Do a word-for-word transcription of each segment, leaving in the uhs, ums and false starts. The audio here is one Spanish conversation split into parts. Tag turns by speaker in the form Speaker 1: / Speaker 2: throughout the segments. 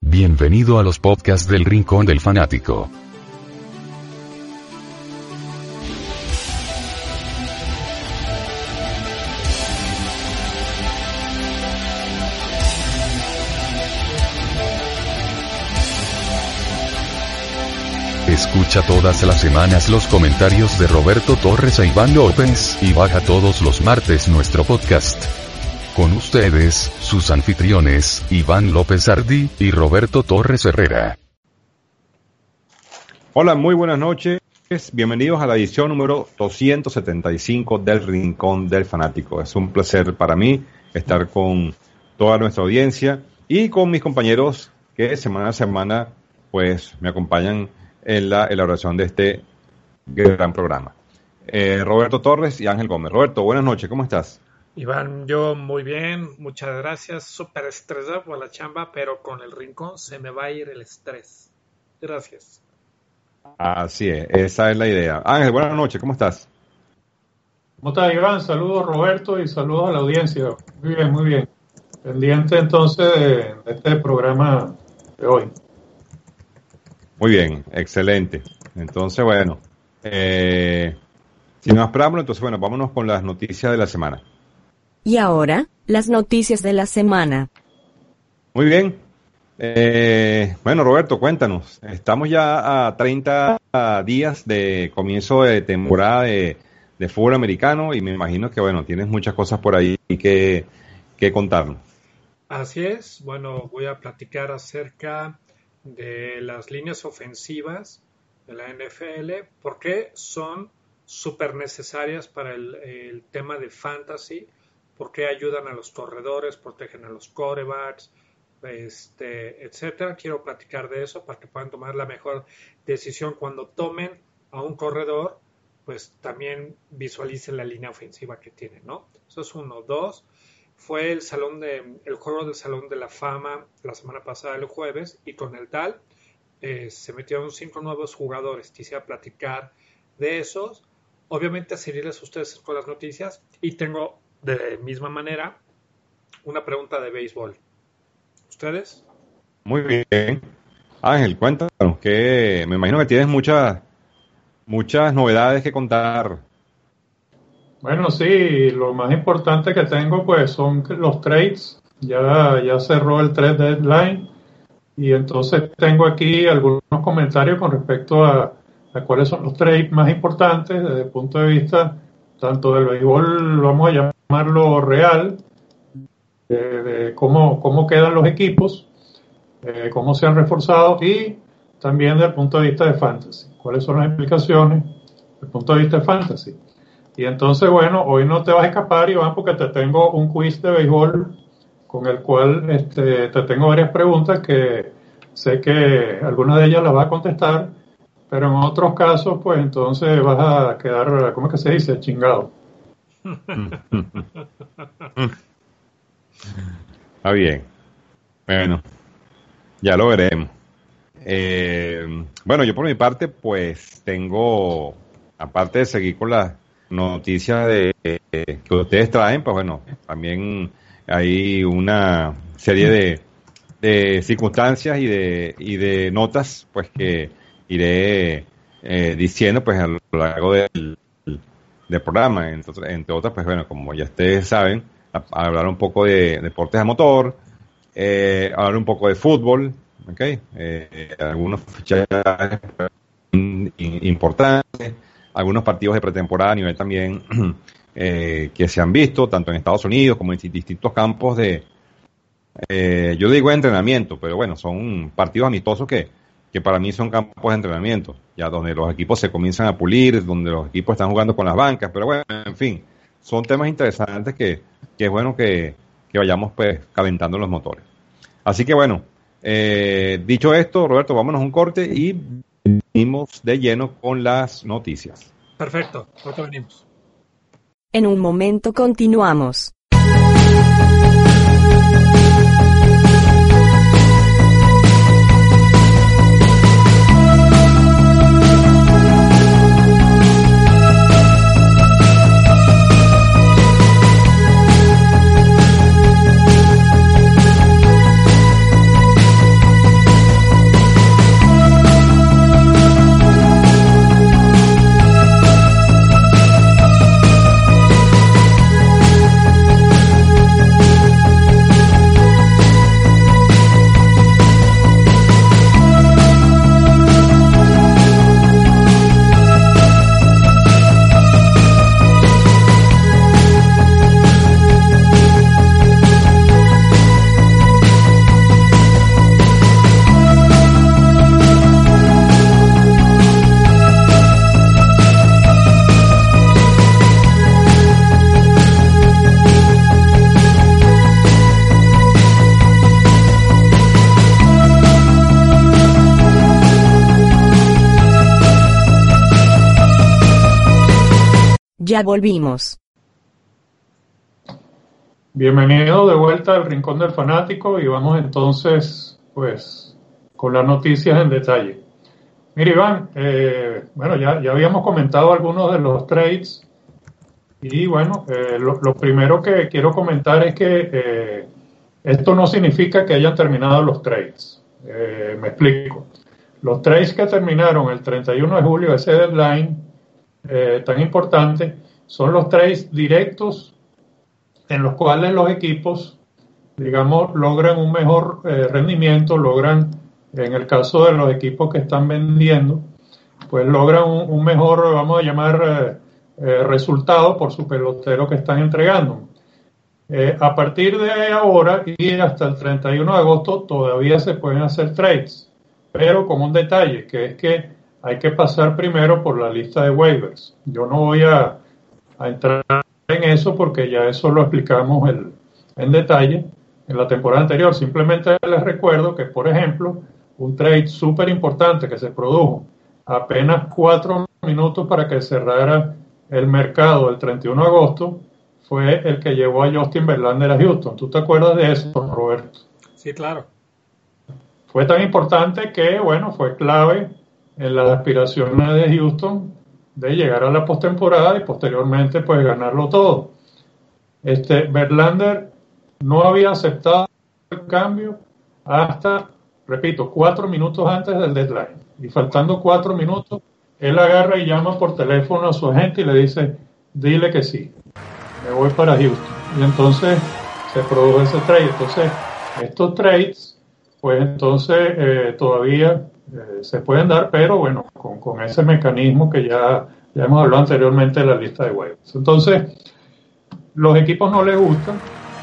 Speaker 1: Bienvenido a los podcasts del Rincón del Fanático. Escucha todas las semanas los comentarios de Roberto Torres e Iván López, y baja todos los martes nuestro podcast. Con ustedes, sus anfitriones, Iván López Ardi y Roberto Torres Herrera.
Speaker 2: Hola, muy buenas noches. Bienvenidos a la edición número doscientos setenta y cinco del Rincón del Fanático. Es un placer para mí estar con toda nuestra audiencia y con mis compañeros que semana a semana pues me acompañan en la elaboración de este gran programa. Eh, Roberto Torres y Ángel Gómez. Roberto, buenas noches, ¿cómo estás?
Speaker 3: Iván, yo muy bien, muchas gracias. Súper estresado por la chamba, pero con el Rincón se me va a ir el estrés. Gracias.
Speaker 2: Así es, esa es la idea. Ángel, buenas noches, ¿cómo estás?
Speaker 4: ¿Cómo estás, Iván? Saludos, Roberto, y saludos a la audiencia. Muy bien, muy bien. Pendiente entonces de, de este programa de hoy.
Speaker 2: Muy bien, excelente. Entonces, bueno, eh, sin más preámbulo, entonces, bueno, vámonos con las noticias de la semana.
Speaker 5: Y ahora, las noticias de la semana.
Speaker 2: Muy bien. Eh, bueno, Roberto, cuéntanos. Estamos ya a treinta días de comienzo de temporada de, de fútbol americano y me imagino que, bueno, tienes muchas cosas por ahí que, que contarnos.
Speaker 3: Así es. Bueno, voy a platicar acerca de las líneas ofensivas de la N F L, porque son súper necesarias para el, el tema de fantasy, porque ayudan a los corredores, protegen a los quarterbacks, este, etcétera. Quiero platicar de eso para que puedan tomar la mejor decisión cuando tomen a un corredor, pues también visualicen la línea ofensiva que tienen, ¿no? Eso es uno. Dos, fue el salón de el juego del Salón de la Fama la semana pasada, el jueves, y con el tal eh, se metieron cinco nuevos jugadores. Quisiera platicar de esos, obviamente seguirles a ustedes con las noticias, y tengo de misma manera una pregunta de béisbol. ¿Ustedes?
Speaker 2: Muy bien. Ángel, cuéntanos, que me imagino que tienes muchas muchas novedades que contar.
Speaker 4: Bueno, sí, lo más importante que tengo pues son los trades. Ya, ya cerró el trade deadline y entonces tengo aquí algunos comentarios con respecto a, a cuáles son los trades más importantes desde el punto de vista tanto del béisbol, vamos a llamarlo real, de, de cómo, cómo quedan los equipos, eh, cómo se han reforzado, y también desde el punto de vista de fantasy, cuáles son las implicaciones desde el punto de vista de fantasy. Y entonces, bueno, hoy no te vas a escapar, Iván, porque te tengo un quiz de béisbol con el cual este, te tengo varias preguntas que sé que algunas de ellas las vas a contestar, pero en otros casos, pues entonces vas a quedar, ¿cómo es que se dice? Chingado.
Speaker 2: Está bien. Bueno, ya lo veremos. Eh, bueno, yo por mi parte, pues tengo, aparte de seguir con las noticias de, eh, que ustedes traen, pues bueno, también hay una serie de, de circunstancias y de, y de notas, pues que iré eh, diciendo pues a lo largo del, del programa. Entonces, entre otras, pues bueno, como ya ustedes saben, a, a hablar un poco de deportes a motor, eh, hablar un poco de fútbol, ¿ok? Eh, algunos fichajes importantes, algunos partidos de pretemporada a nivel también eh, que se han visto, tanto en Estados Unidos como en distintos campos de, eh, yo digo entrenamiento, pero bueno, son partidos amistosos que, que para mí son campos de entrenamiento, ya donde los equipos se comienzan a pulir, donde los equipos están jugando con las bancas, pero bueno, en fin, son temas interesantes que, que es bueno que, que vayamos pues calentando los motores. Así que bueno, eh, dicho esto, Roberto, vámonos a un corte y venimos de lleno con las noticias.
Speaker 3: Perfecto, ahorita venimos.
Speaker 5: En un momento continuamos. Ya volvimos.
Speaker 4: Bienvenido de vuelta al Rincón del Fanático y vamos entonces, pues, con las noticias en detalle. Mira, Iván, eh, bueno, ya, ya habíamos comentado algunos de los trades y bueno, eh, lo, lo primero que quiero comentar es que eh, esto no significa que hayan terminado los trades. Eh, me explico. Los trades que terminaron el treinta y uno de julio, ese deadline eh, tan importante, son los trades directos en los cuales los equipos, digamos, logran un mejor eh, rendimiento, logran, en el caso de los equipos que están vendiendo, pues logran un, un mejor, vamos a llamar, eh, eh, resultado por su pelotero que están entregando. Eh, a partir de ahora y hasta el treinta y uno de agosto todavía se pueden hacer trades, pero con un detalle, que es que hay que pasar primero por la lista de waivers. Yo no voy a, a entrar en eso porque ya eso lo explicamos el, en detalle en la temporada anterior. Simplemente les recuerdo que, por ejemplo, un trade súper importante que se produjo apenas cuatro minutos para que cerrara el mercado el treinta y uno de agosto fue el que llevó a Justin Verlander a Houston. ¿Tú te acuerdas de eso, Roberto?
Speaker 3: Sí, claro.
Speaker 4: Fue tan importante que, bueno, fue clave en las aspiraciones de Houston de llegar a la postemporada y posteriormente pues ganarlo todo. Este Verlander no había aceptado el cambio hasta, repito, cuatro minutos antes del deadline. Y faltando cuatro minutos, él agarra y llama por teléfono a su agente y le dice, dile que sí, me voy para Houston. Y entonces se produjo ese trade. Entonces, estos trades, pues entonces eh, todavía eh, se pueden dar, pero bueno, con, con ese mecanismo que ya, ya hemos hablado anteriormente de la lista de waivers. Entonces, los equipos no les gusta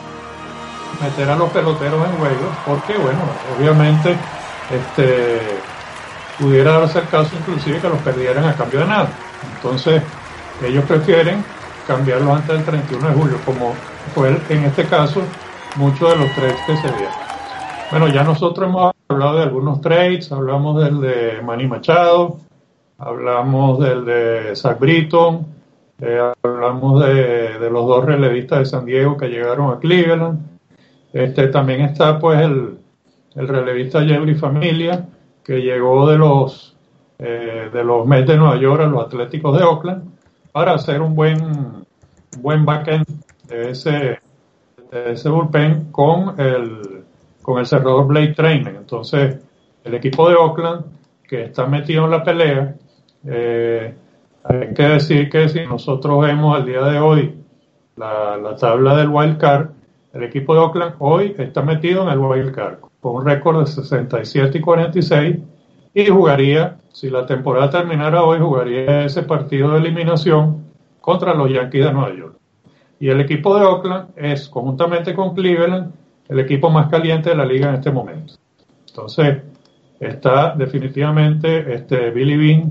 Speaker 4: meter a los peloteros en waivers porque, bueno, obviamente este pudiera darse el caso inclusive que los perdieran a cambio de nada. Entonces, ellos prefieren cambiarlos antes del treinta y uno de julio, como fue en este caso muchos de los trades que se dieron. Bueno, ya nosotros hemos hablado de algunos trades, hablamos del de Manny Machado, hablamos del de Zach Britton, eh, hablamos de, de los dos relevistas de San Diego que llegaron a Cleveland. Este, también está pues el, el relevista Jeffrey Familia, que llegó de los eh, de los Mets de Nueva York a los Atléticos de Oakland para hacer un buen buen backend de ese, de ese bullpen con el con el cerrador Blake Treinen. Entonces, el equipo de Oakland, que está metido en la pelea, eh, hay que decir que si nosotros vemos al día de hoy la, la tabla del wild card, el equipo de Oakland hoy está metido en el wild card con un récord de sesenta y siete y cuarenta y seis y jugaría, si la temporada terminara hoy, jugaría ese partido de eliminación contra los Yankees de Nueva York. Y el equipo de Oakland es, conjuntamente con Cleveland, el equipo más caliente de la liga en este momento. Entonces, está definitivamente este Billy Beane,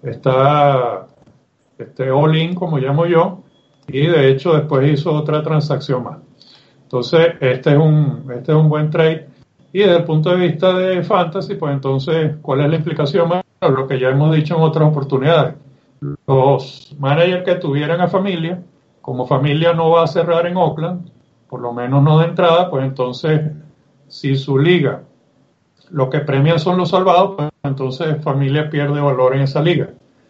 Speaker 4: está este all-in, como llamo yo, y de hecho después hizo otra transacción más. Entonces, este es un, este es un buen trade. Y desde el punto de vista de fantasy, pues entonces, ¿cuál es la implicación? Bueno, lo que ya hemos dicho en otras oportunidades. Los managers que tuvieran a Familia, como Familia no va a cerrar en Oakland, por lo menos no de entrada, pues entonces, si su liga lo que premian son los salvados, pues entonces Familia pierde valor en esa liga.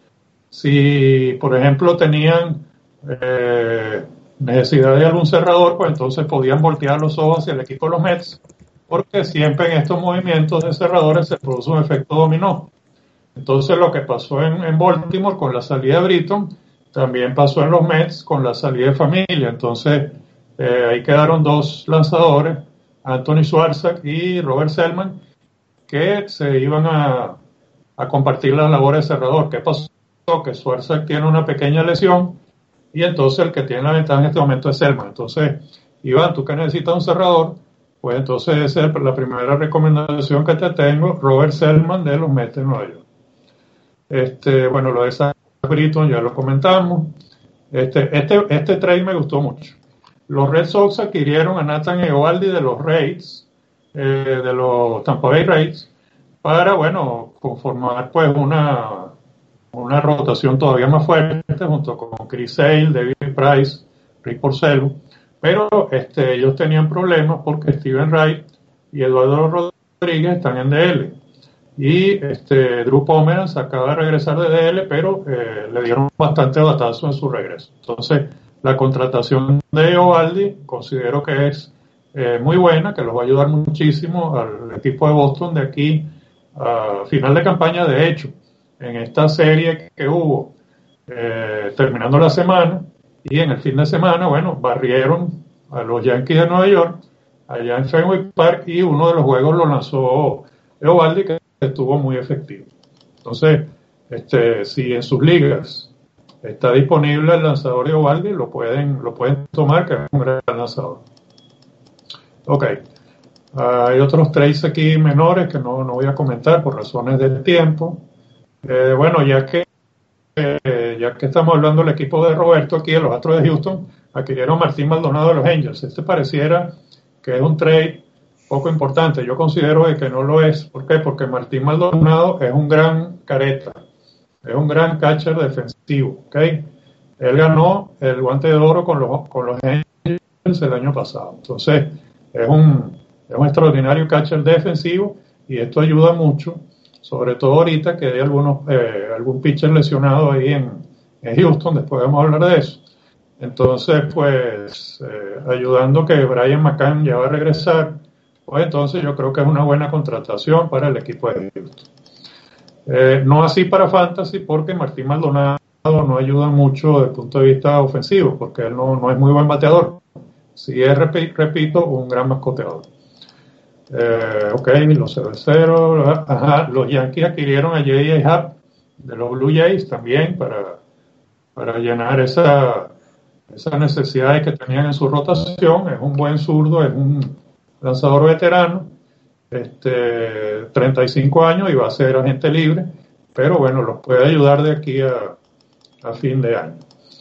Speaker 4: Si, por ejemplo, tenían eh, necesidad de algún cerrador, pues entonces podían voltear los ojos hacia el equipo de los Mets, porque siempre en estos movimientos de cerradores se produce un efecto dominó. Entonces lo que pasó en, en Baltimore con la salida de Britton, también pasó en los Mets con la salida de Familia. Entonces eh, ahí quedaron dos lanzadores, Anthony Swarzak y Robert Selman, que se iban a, a compartir las labores de cerrador. ¿Qué pasó? Que Swarzak tiene una pequeña lesión y entonces el que tiene la ventaja en este momento es Selman. Entonces, Iván, tú que necesitas un cerrador, pues entonces esa es la primera recomendación que te tengo, Robert Selman de los Mets de Nueva York. Este, bueno, lo de Zach Britton ya lo comentamos. Este, este, este trade me gustó mucho. Los Red Sox adquirieron a Nathan Eovaldi de los Rays, eh, de los Tampa Bay Rays, para, bueno, conformar pues una, una rotación todavía más fuerte junto con Chris Sale, David Price, Rick Porcello, pero este, ellos tenían problemas porque Steven Wright y Eduardo Rodríguez están en D L y este, Drew Pomeranz acaba de regresar de D L, pero eh, le dieron bastante batazo en su regreso. Entonces la contratación de Eovaldi considero que es eh, muy buena, que los va a ayudar muchísimo al equipo de Boston de aquí a final de campaña. De hecho, en esta serie que hubo eh, terminando la semana y en el fin de semana, bueno, barrieron a los Yankees de Nueva York allá en Fenway Park y uno de los juegos lo lanzó Eovaldi, que estuvo muy efectivo. Entonces, este, si en sus ligas está disponible el lanzador Eovaldi, lo pueden, lo pueden tomar, que es un gran lanzador. Ok. Uh, hay otros trades aquí menores que no, no voy a comentar por razones del tiempo. Eh, bueno, ya que eh, ya que estamos hablando del equipo de Roberto aquí, de los Astros de Houston, adquirieron Martín Maldonado de los Angels. Este pareciera que es un trade poco importante. Yo considero que no lo es. ¿Por qué? Porque Martín Maldonado es un gran careta, es un gran catcher defensivo, ¿ok? Él ganó el guante de oro con los, con los Angels el año pasado. Entonces, es un, es un extraordinario catcher defensivo y esto ayuda mucho, sobre todo ahorita que hay algunos, eh, algún pitcher lesionado ahí en, en Houston, después vamos a hablar de eso. Entonces, pues, eh, ayudando que Brian McCann ya va a regresar, pues entonces yo creo que es una buena contratación para el equipo de Houston. Eh, no así para Fantasy, porque Martín Maldonado no ayuda mucho desde el punto de vista ofensivo, porque él no, no es muy buen bateador. Sí es, repito, un gran mascoteador. Eh, ok, los cerveceros, ajá, los Yankees adquirieron a J A. Happ de los Blue Jays también para, para llenar esa, esas necesidades que tenían en su rotación. Es un buen zurdo, es un lanzador veterano, este, treinta y cinco años y va a ser agente libre, pero bueno, los puede ayudar de aquí a, a fin de año.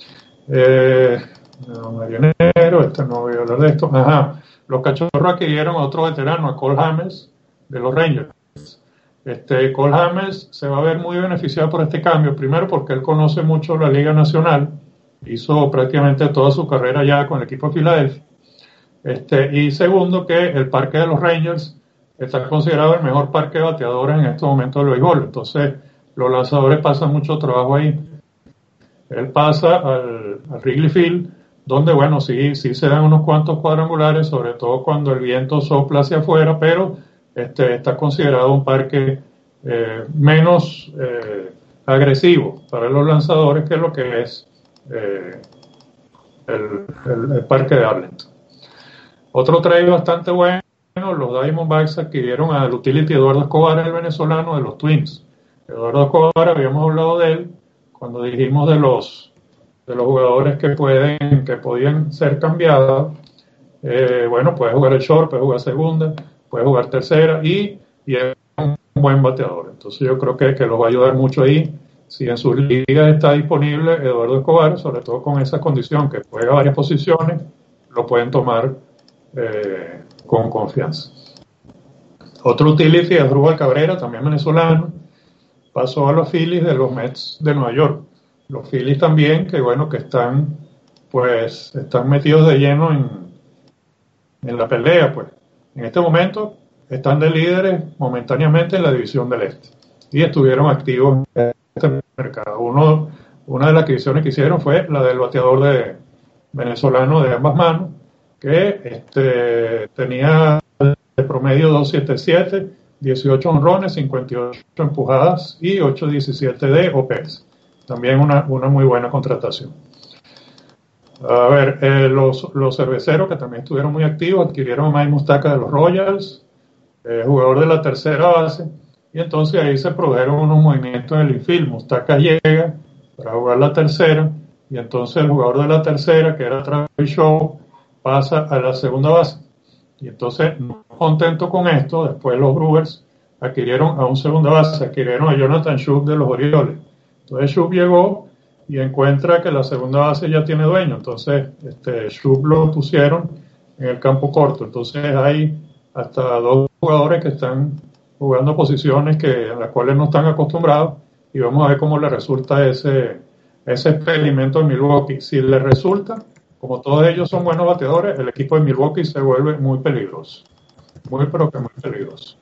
Speaker 4: Eh, no, Marionero, este no voy a hablar de esto. Ajá, los Cachorros adquirieron a otro veterano, a Cole Hamels de los Rangers. Este, Cole Hamels se va a ver muy beneficiado por este cambio, primero porque él conoce mucho la Liga Nacional, hizo prácticamente toda su carrera ya con el equipo de Filadelfia. Este, y segundo, que el parque de los Rangers está considerado el mejor parque de bateadores en estos momentos del béisbol. Entonces, los lanzadores pasan mucho trabajo ahí. Él pasa al, al Wrigley Field, donde, bueno, sí, sí se dan unos cuantos cuadrangulares, sobre todo cuando el viento sopla hacia afuera, pero este, está considerado un parque eh, menos eh, agresivo para los lanzadores que lo que es eh, el, el, el parque de Arlington. Otro trade bastante bueno, los Diamondbacks adquirieron al utility Eduardo Escobar, el venezolano de los Twins. Eduardo Escobar, habíamos hablado de él cuando dijimos de los de los jugadores que pueden que podían ser cambiados. Eh, bueno, puede jugar el short, puede jugar segunda, puede jugar tercera y, y es un buen bateador. Entonces yo creo que, que los va a ayudar mucho ahí. Si en sus ligas está disponible Eduardo Escobar, sobre todo con esa condición que juega varias posiciones, lo pueden tomar Eh, con confianza. Otro utility es Rubal Cabrera, también venezolano, pasó a los Phillies de los Mets de Nueva York. Los Phillies también, que bueno, que están pues están metidos de lleno en, en la pelea, pues. En este momento están de líderes momentáneamente en la división del Este y estuvieron activos en este mercado. Uno, una de las adquisiciones que hicieron fue la del bateador de venezolano de ambas manos, que este, tenía de promedio dos setenta y siete, dieciocho honrones, cincuenta y ocho empujadas y ocho diecisiete de O P S. También una, una muy buena contratación. A ver, eh, los, los cerveceros, que también estuvieron muy activos, adquirieron a Mike Mustaka de los Royals, eh, jugador de la tercera base, y entonces ahí se produjeron unos movimientos en el infield. Mustaka llega para jugar la tercera, y entonces el jugador de la tercera, que era Travis Shaw, pasa a la segunda base. Y entonces, no contento con esto, después los Brewers adquirieron a un segunda base, adquirieron a Jonathan Schoop de los Orioles. Entonces Schoop llegó y encuentra que la segunda base ya tiene dueño. Entonces, este, Schoop lo pusieron en el campo corto. Entonces hay hasta dos jugadores que están jugando posiciones que, a las cuales no están acostumbrados. y vamos a ver cómo le resulta ese, ese experimento en Milwaukee. Si le resulta, como todos ellos son buenos bateadores, el equipo de Milwaukee se vuelve muy peligroso. Muy, pero que muy peligroso.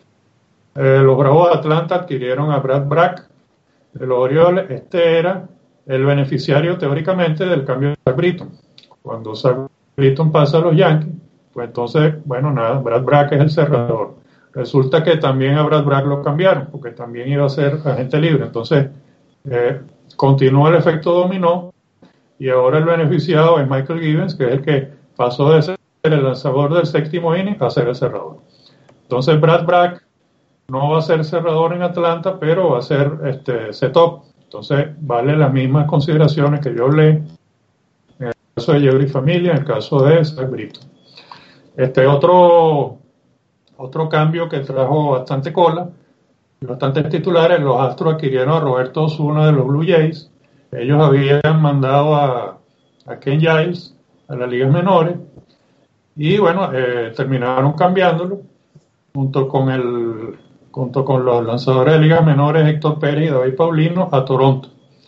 Speaker 4: Eh, los Bravos de Atlanta adquirieron a Brad Brach de los Orioles. Este era el beneficiario teóricamente del cambio de Zach Britton. Cuando Zach Britton pasa a los Yankees, pues entonces, bueno, nada, Brad Brach es el cerrador. Resulta que también a Brad Brach lo cambiaron, porque también iba a ser agente libre. Entonces, eh, continúa el efecto dominó, y ahora el beneficiado es Michael Gibbons, que es el que pasó de ser el lanzador del séptimo inning a ser el cerrador. Entonces, Brad Brach no va a ser cerrador en Atlanta, pero va a ser este set-up. Entonces, vale las mismas consideraciones que yo hablé en el caso de Jeurys Familia, en el caso de Zach Britton. Este otro, otro cambio que trajo bastante cola, bastantes titulares, los Astros adquirieron a Roberto Osuna de los Blue Jays. Ellos habían mandado a, a Ken Giles a las ligas menores y bueno, eh, terminaron cambiándolo junto con el junto con los lanzadores de ligas menores Héctor Pérez y David Paulino a Toronto.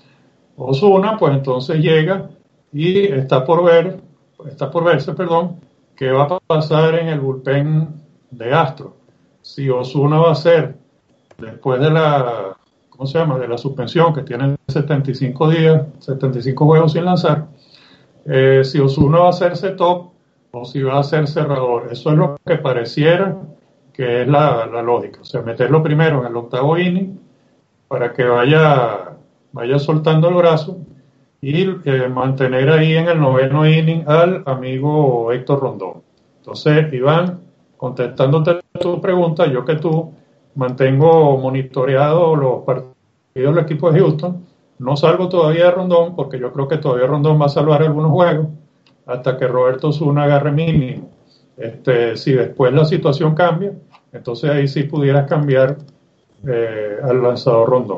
Speaker 4: Osuna pues entonces llega y está por ver, está por verse, perdón, qué va a pasar en el bullpen de Astros. Si Osuna va a ser después de la, ¿cómo se llama?, de la suspensión que tiene setenta y cinco días, setenta y cinco juegos sin lanzar, eh, si Osuna va a hacerse top o si va a ser cerrador. Eso es lo que pareciera que es la, la lógica. O sea, meterlo primero en el octavo inning para que vaya, vaya soltando el brazo y eh, mantener ahí en el noveno inning al amigo Héctor Rondón. Entonces, Iván, contestándote tu pregunta, yo que tú mantengo monitoreado los partidos del equipo de Houston, no salgo todavía de Rondón porque yo creo que todavía Rondón va a salvar algunos juegos hasta que Roberto Osuna agarre mínimo. Este, si después la situación cambia, entonces ahí sí pudieras cambiar eh, al lanzador Rondón.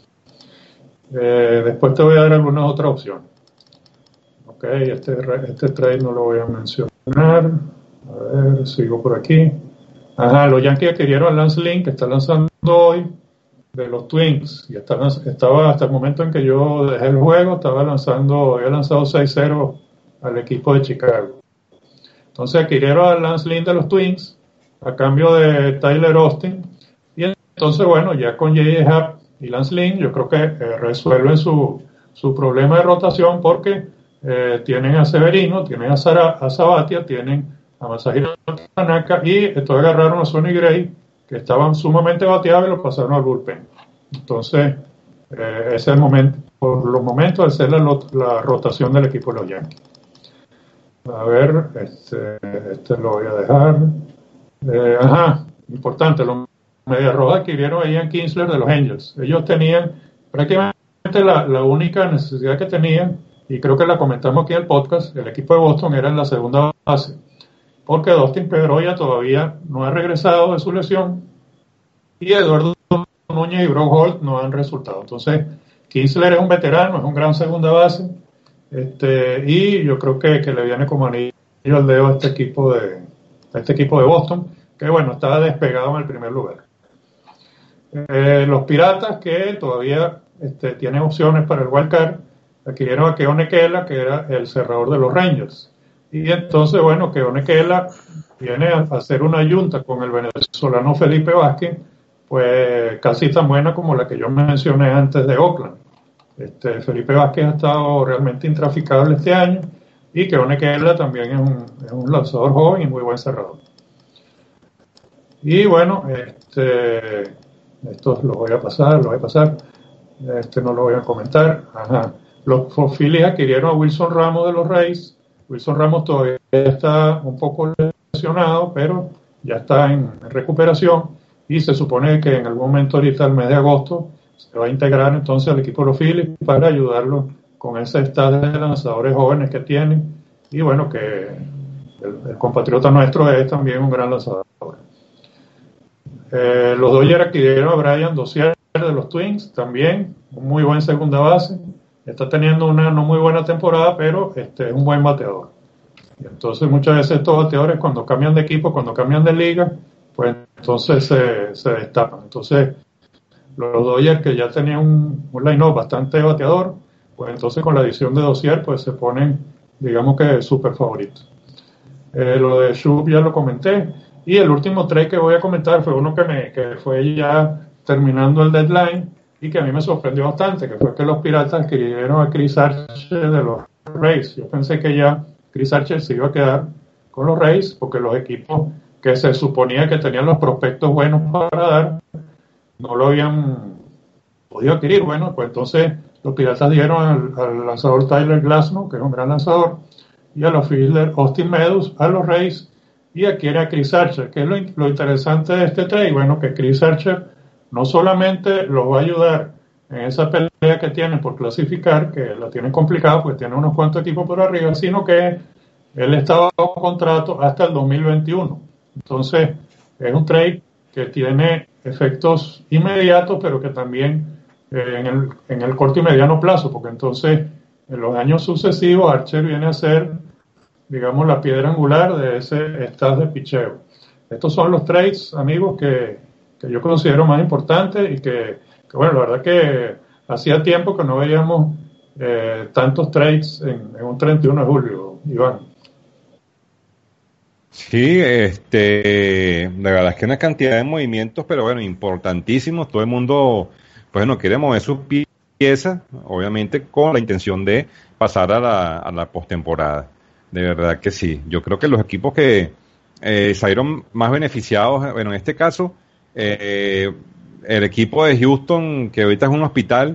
Speaker 4: Eh, después te voy a dar algunas otras opciones. Ok, este, este trade no lo voy a mencionar. A ver, sigo por aquí. Ajá, los Yankees adquirieron a Lance Lynn, que está lanzando hoy, de los Twins, y está, estaba hasta el momento en que yo dejé el juego, estaba lanzando, había lanzado seis cero al equipo de Chicago. Entonces adquirieron a Lance Lynn de los Twins a cambio de Tyler Austin, y entonces bueno, ya con J J Happ y Lance Lynn yo creo que eh, resuelven su, su problema de rotación porque eh, tienen a Severino, tienen a, Sara, a Sabathia, tienen a Masahiro Tanaka y entonces agarraron a Sonny Gray, que estaban sumamente bateados y los pasaron al bullpen. Entonces, eh, ese es el momento, por los momentos de ser la, la rotación del equipo de los Yankees. A ver, este, este lo voy a dejar. Eh, ajá, importante, los Medias Rojas adquirieron a Ian Kinsler de los Angels. Ellos tenían prácticamente la, la única necesidad que tenían, y creo que la comentamos aquí en el podcast, el equipo de Boston era en la segunda base, porque Dustin Pedroia todavía no ha regresado de su lesión y Eduardo Núñez y Brock Holt no han resultado. Entonces, Kinsler es un veterano, es un gran segunda base, este, y yo creo que, que le viene como anillo al dedo a este equipo de a este equipo de Boston, que bueno, estaba despegado en el primer lugar. Eh, los Piratas, que todavía este, tienen opciones para el wild card, adquirieron a Keone Kela, que era el cerrador de los Rangers. Y entonces, bueno, Keone Kela viene a hacer una yunta con el venezolano Felipe Vázquez, pues casi tan buena como la que yo mencioné antes de Oakland. Este, Felipe Vázquez ha estado realmente intraficable este año, y Keone Kela también es un, es un lanzador joven y muy buen cerrador. Y bueno, este, estos los voy a pasar, los voy a pasar, este no lo voy a comentar. Ajá. Los Phillies adquirieron a Wilson Ramos de los Rays. Wilson Ramos todavía está un poco lesionado, pero ya está en recuperación y se supone que en algún momento ahorita, el mes de agosto, se va a integrar entonces al equipo de los Phillies para ayudarlo con ese estado de lanzadores jóvenes que tienen. Y bueno, que el, el compatriota nuestro es también un gran lanzador. Eh, los Dodgers adquirieron a Brian Dozier de los Twins, también un muy buen segunda base. Está teniendo una no muy buena temporada, pero este es un buen bateador. Y entonces muchas veces estos bateadores, cuando cambian de equipo, cuando cambian de liga, pues entonces se, se destapan. Entonces los Dodgers, que ya tenían un, un line-up bastante bateador, pues entonces con la adición de Dozier pues se ponen, digamos que súper favoritos. Eh, lo de Schub ya lo comenté, y el último trade que voy a comentar fue uno que, me, que fue ya terminando el deadline y que a mí me sorprendió bastante, que fue que los Piratas adquirieron a Chris Archer de los Rays. Yo pensé que ya Chris Archer se iba a quedar con los Rays, porque los equipos que se suponía que tenían los prospectos buenos para dar, no lo habían podido adquirir. Bueno, pues entonces los Piratas dieron al, al lanzador Tyler Glasnow, que es un gran lanzador, y a los fielders Austin Meadows, a los Rays, y adquiere a Chris Archer. ¿Qué es lo, lo interesante de este trade? Bueno, que Chris Archer no solamente los va a ayudar en esa pelea que tienen por clasificar, que la tienen complicada porque tiene unos cuantos equipos por arriba, sino que él está bajo contrato hasta el dos mil veintiuno. Entonces, es un trade que tiene efectos inmediatos, pero que también eh, en, el, en el corto y mediano plazo, porque entonces en los años sucesivos Archer viene a ser, digamos, la piedra angular de ese staff de picheo. Estos son los trades, amigos, que, que yo considero más importantes y que, que, bueno, la verdad que hacía tiempo que no veíamos eh, tantos trades en, en un treinta y uno de julio, Iván.
Speaker 2: Sí, este, la verdad es que una cantidad de movimientos, pero bueno, importantísimos. Todo el mundo, pues no quiere mover sus piezas, obviamente con la intención de pasar a la, a la postemporada. De verdad que sí. Yo creo que los equipos que eh, salieron más beneficiados, bueno, en este caso, eh, el equipo de Houston, que ahorita es un hospital,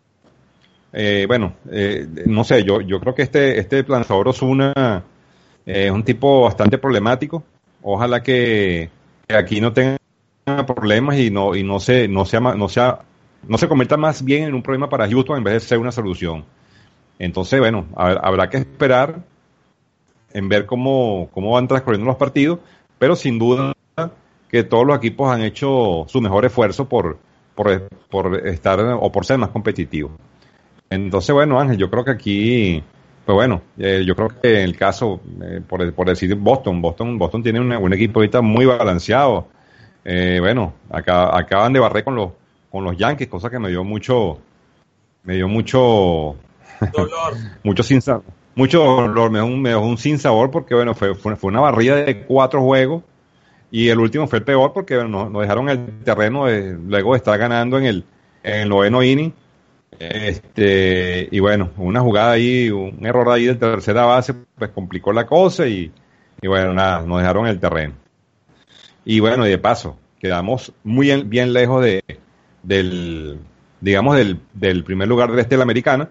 Speaker 2: eh, bueno, eh, no sé, yo, yo creo que este, este lanzador Ozuna es un tipo bastante problemático. Ojalá que, que aquí no tenga problemas y no y no se no sea no sea no se convierta más bien en un problema para Houston en vez de ser una solución. Entonces, bueno, a, habrá que esperar en ver cómo cómo van transcurriendo los partidos, pero sin duda que todos los equipos han hecho su mejor esfuerzo por por por estar o por ser más competitivos. Entonces, bueno, Ángel, yo creo que aquí pues bueno, eh, yo creo que en el caso, eh, por, por decir Boston, Boston Boston tiene un, un equipo ahorita muy balanceado. Eh, bueno, acá, acaban de barrer con los con los Yankees, cosa que me dio mucho, me dio mucho
Speaker 3: dolor,
Speaker 2: mucho sin sabor, mucho dolor, me dio un, me dio un sin sabor porque bueno, fue, fue, fue una barrida de cuatro juegos y el último fue el peor porque bueno, nos, nos dejaron el terreno de, luego de estar ganando en el, en el noveno inning. Este, y bueno, una jugada ahí, un error ahí de tercera base, pues complicó la cosa y, y bueno, nada, nos dejaron el terreno. Y bueno, y de paso, quedamos muy bien, bien lejos de, del, digamos, del, del primer lugar del este de la Americana.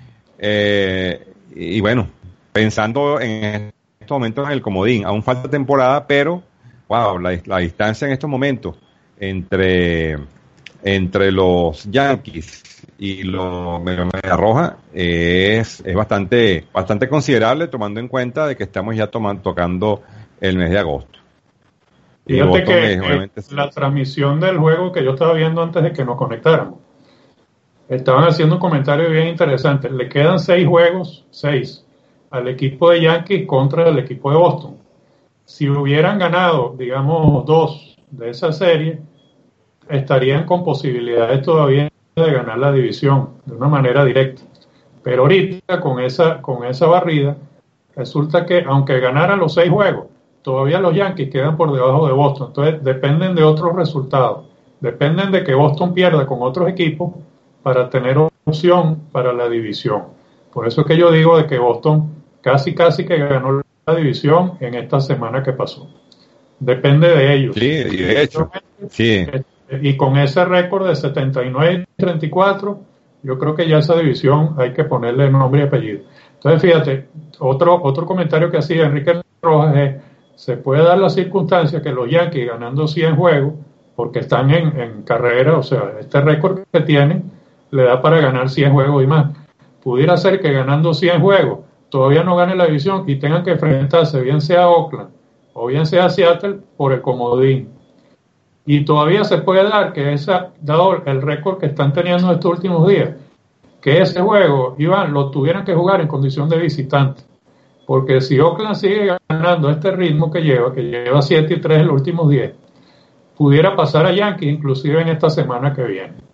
Speaker 2: Eh, y bueno, pensando en estos momentos en el comodín, aún falta temporada, pero, wow, la, la distancia en estos momentos entre, entre los Yankees y los Media Roja es, es bastante bastante considerable, tomando en cuenta de que estamos ya tomando, tocando el mes de agosto.
Speaker 4: Fíjate que es, la transmisión del juego que yo estaba viendo antes de que nos conectáramos, estaban haciendo un comentario bien interesante. Le quedan seis juegos, seis, al equipo de Yankees contra el equipo de Boston. Si hubieran ganado, digamos, dos de esa serie, estarían con posibilidades todavía de ganar la división de una manera directa. Pero ahorita con esa con esa barrida resulta que aunque ganaran los seis juegos, todavía los Yankees quedan por debajo de Boston. Entonces dependen de otros resultados, dependen de que Boston pierda con otros equipos para tener opción para la división. Por eso es que yo digo de que Boston casi casi que ganó la división en esta semana que pasó. Depende de ellos.
Speaker 2: Sí, y de hecho, sí.
Speaker 4: Y con ese récord de setenta y nueve y treinta y cuatro, yo creo que ya esa división hay que ponerle nombre y apellido. Entonces, fíjate, otro otro comentario que hacía Enrique Rojas es, se puede dar la circunstancia que los Yankees ganando cien juegos, porque están en, en carrera, o sea, este récord que tienen le da para ganar cien juegos y más. Pudiera ser que ganando cien juegos todavía no gane la división y tengan que enfrentarse bien sea a Oakland o bien sea a Seattle por el comodín. Y todavía se puede dar que esa, dado el récord que están teniendo estos últimos días, que ese juego, Iván, lo tuvieran que jugar en condición de visitante. Porque si Oakland sigue ganando este ritmo que lleva, que lleva siete y tres en los últimos diez, pudiera pasar a Yankees inclusive en esta semana que viene.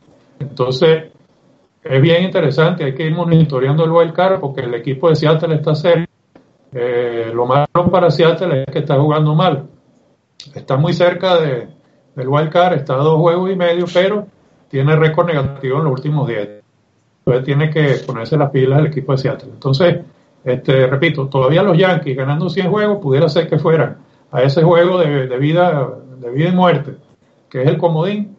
Speaker 4: Entonces, es bien interesante, hay que ir monitoreando el wild card porque el equipo de Seattle está serio. Eh, lo malo para Seattle es que está jugando mal. Está muy cerca de, del wild card, está a dos juegos y medio, pero tiene récord negativo en los últimos diez. Entonces tiene que ponerse las pilas el equipo de Seattle. Entonces, este, repito, todavía los Yankees ganando cien juegos, pudiera ser que fueran a ese juego de, de, vida, de vida y muerte, que es el comodín,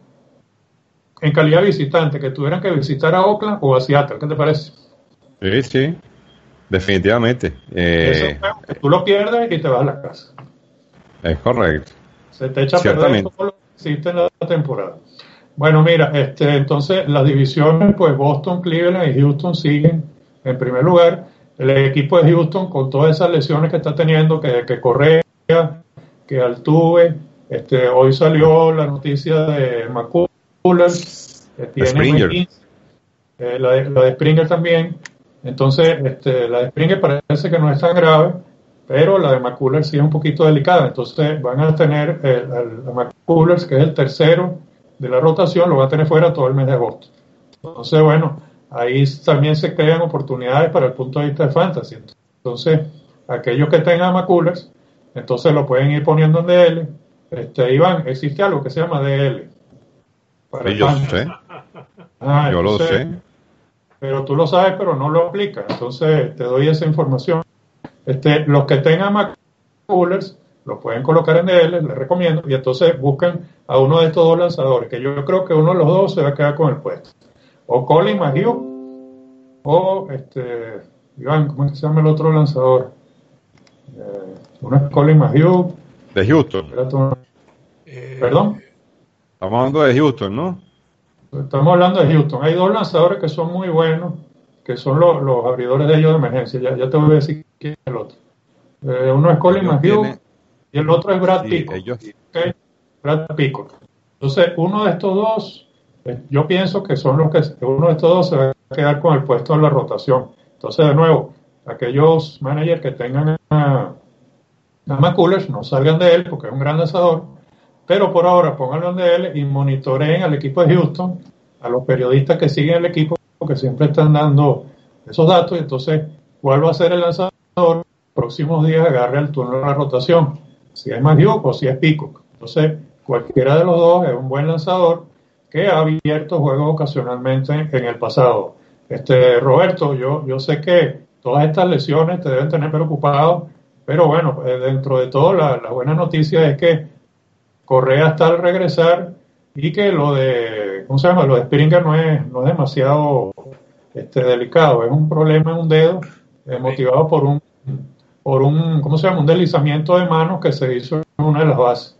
Speaker 4: en calidad visitante, que tuvieran que visitar a Oakland o a Seattle. ¿Qué te parece?
Speaker 2: Sí, sí, definitivamente. Eh,
Speaker 4: Ese juego que tú lo pierdes y te vas a la casa.
Speaker 2: Es correcto.
Speaker 4: Se te echa a perder todo lo que hiciste en la temporada. Bueno, mira, este, entonces las divisiones, pues Boston, Cleveland y Houston siguen en primer lugar. El equipo de Houston, con todas esas lesiones que está teniendo, que, que Correa, que Altuve, este, hoy salió la noticia de McCullers, que tiene
Speaker 2: Springer.
Speaker 4: quince, eh, la, de, la de Springer también. Entonces, este, la de Springer parece que no es tan grave, pero la de McCullers sí es un poquito delicada. Entonces van a tener eh, a McCullers, que es el tercero de la rotación, lo va a tener fuera todo el mes de agosto. Entonces, bueno, ahí también se crean oportunidades para el punto de vista de fantasy. Entonces, aquellos que tengan McCullers, entonces lo pueden ir poniendo en D L. Este, Iván, existe algo que se llama D L.
Speaker 2: Para sí, yo sé.
Speaker 4: Ah,
Speaker 2: yo
Speaker 4: entonces,
Speaker 2: lo sé.
Speaker 4: Pero tú lo sabes, pero no lo aplicas. Entonces, te doy esa información. Este, los que tengan McCullers lo pueden colocar en D L, les recomiendo, y entonces buscan a uno de estos dos lanzadores, que yo creo que uno de los dos se va a quedar con el puesto. O Colin McHugh, o este, Iván, ¿cómo es que se llama el otro lanzador? Eh, uno es Colin McHugh.
Speaker 2: De Houston.
Speaker 3: Eh,
Speaker 4: ¿Perdón?
Speaker 2: Estamos hablando de Houston, ¿no?
Speaker 4: Estamos hablando de Houston. Hay dos lanzadores que son muy buenos, que son los, los abridores de ellos de emergencia. Ya, ya te voy a decir quién es el otro. Eh, uno es Colin McHugh tienen... y el otro es Brad sí, Pico.
Speaker 2: Ellos...
Speaker 4: Okay. Brad Pico. Entonces, uno de estos dos, eh, yo pienso que son los que, uno de estos dos se va a quedar con el puesto en la rotación. Entonces, de nuevo, aquellos managers que tengan a, a McCullers, no salgan de él porque es un gran lanzador, pero por ahora pónganlo en D L y monitoreen al equipo de Houston, a los periodistas que siguen el equipo, que siempre están dando esos datos, y entonces, ¿cuál va a ser el lanzador? Próximos días agarre el turno de la rotación, si es McHugh o si es Pico. Entonces, cualquiera de los dos es un buen lanzador que ha abierto juegos ocasionalmente en el pasado. Este, Roberto, yo, yo sé que todas estas lesiones te deben tener preocupado, pero bueno, dentro de todo la, la buena noticia es que Correa está al regresar y que lo de, ¿cómo se llama? Lo de Springer no es, no es demasiado este, delicado, es un problema en un dedo eh, motivado por un por un, ¿cómo se llama? Un deslizamiento de manos que se hizo en una de las bases.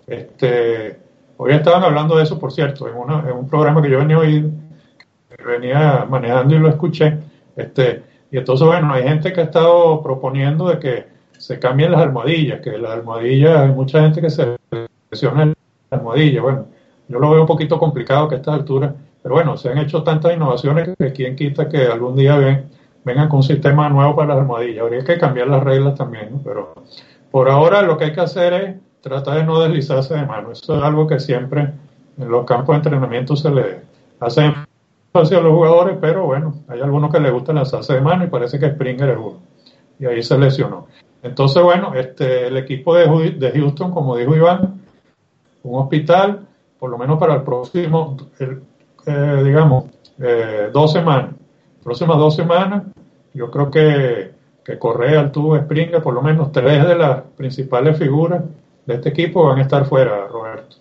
Speaker 4: Este, hoy estaban hablando de eso, por cierto, en, una, en un programa que yo venía oír, que venía manejando y lo escuché. Este, y entonces, bueno, hay gente que ha estado proponiendo de que se cambien las almohadillas, que las almohadillas, hay mucha gente que se lesiona las almohadillas. Bueno, yo lo veo un poquito complicado que a esta altura, pero bueno, se han hecho tantas innovaciones que quien quita que algún día ven vengan con un sistema nuevo para las almohadillas. Habría que cambiar las reglas también, ¿no? Pero por ahora lo que hay que hacer es tratar de no deslizarse de mano. Eso es algo que siempre en los campos de entrenamiento se le hace énfasis a los jugadores, pero bueno, hay algunos que les gusta lanzarse de mano y parece que Springer es uno. Y ahí se lesionó. Entonces, bueno, este, el equipo de, de Houston, como dijo Iván, un hospital, por lo menos para el próximo, el, eh, digamos, eh, dos semanas. Próximas dos semanas, yo creo que, que Correa, Altuve, Springer, por lo menos tres de las principales figuras de este equipo van a estar fuera, Roberto.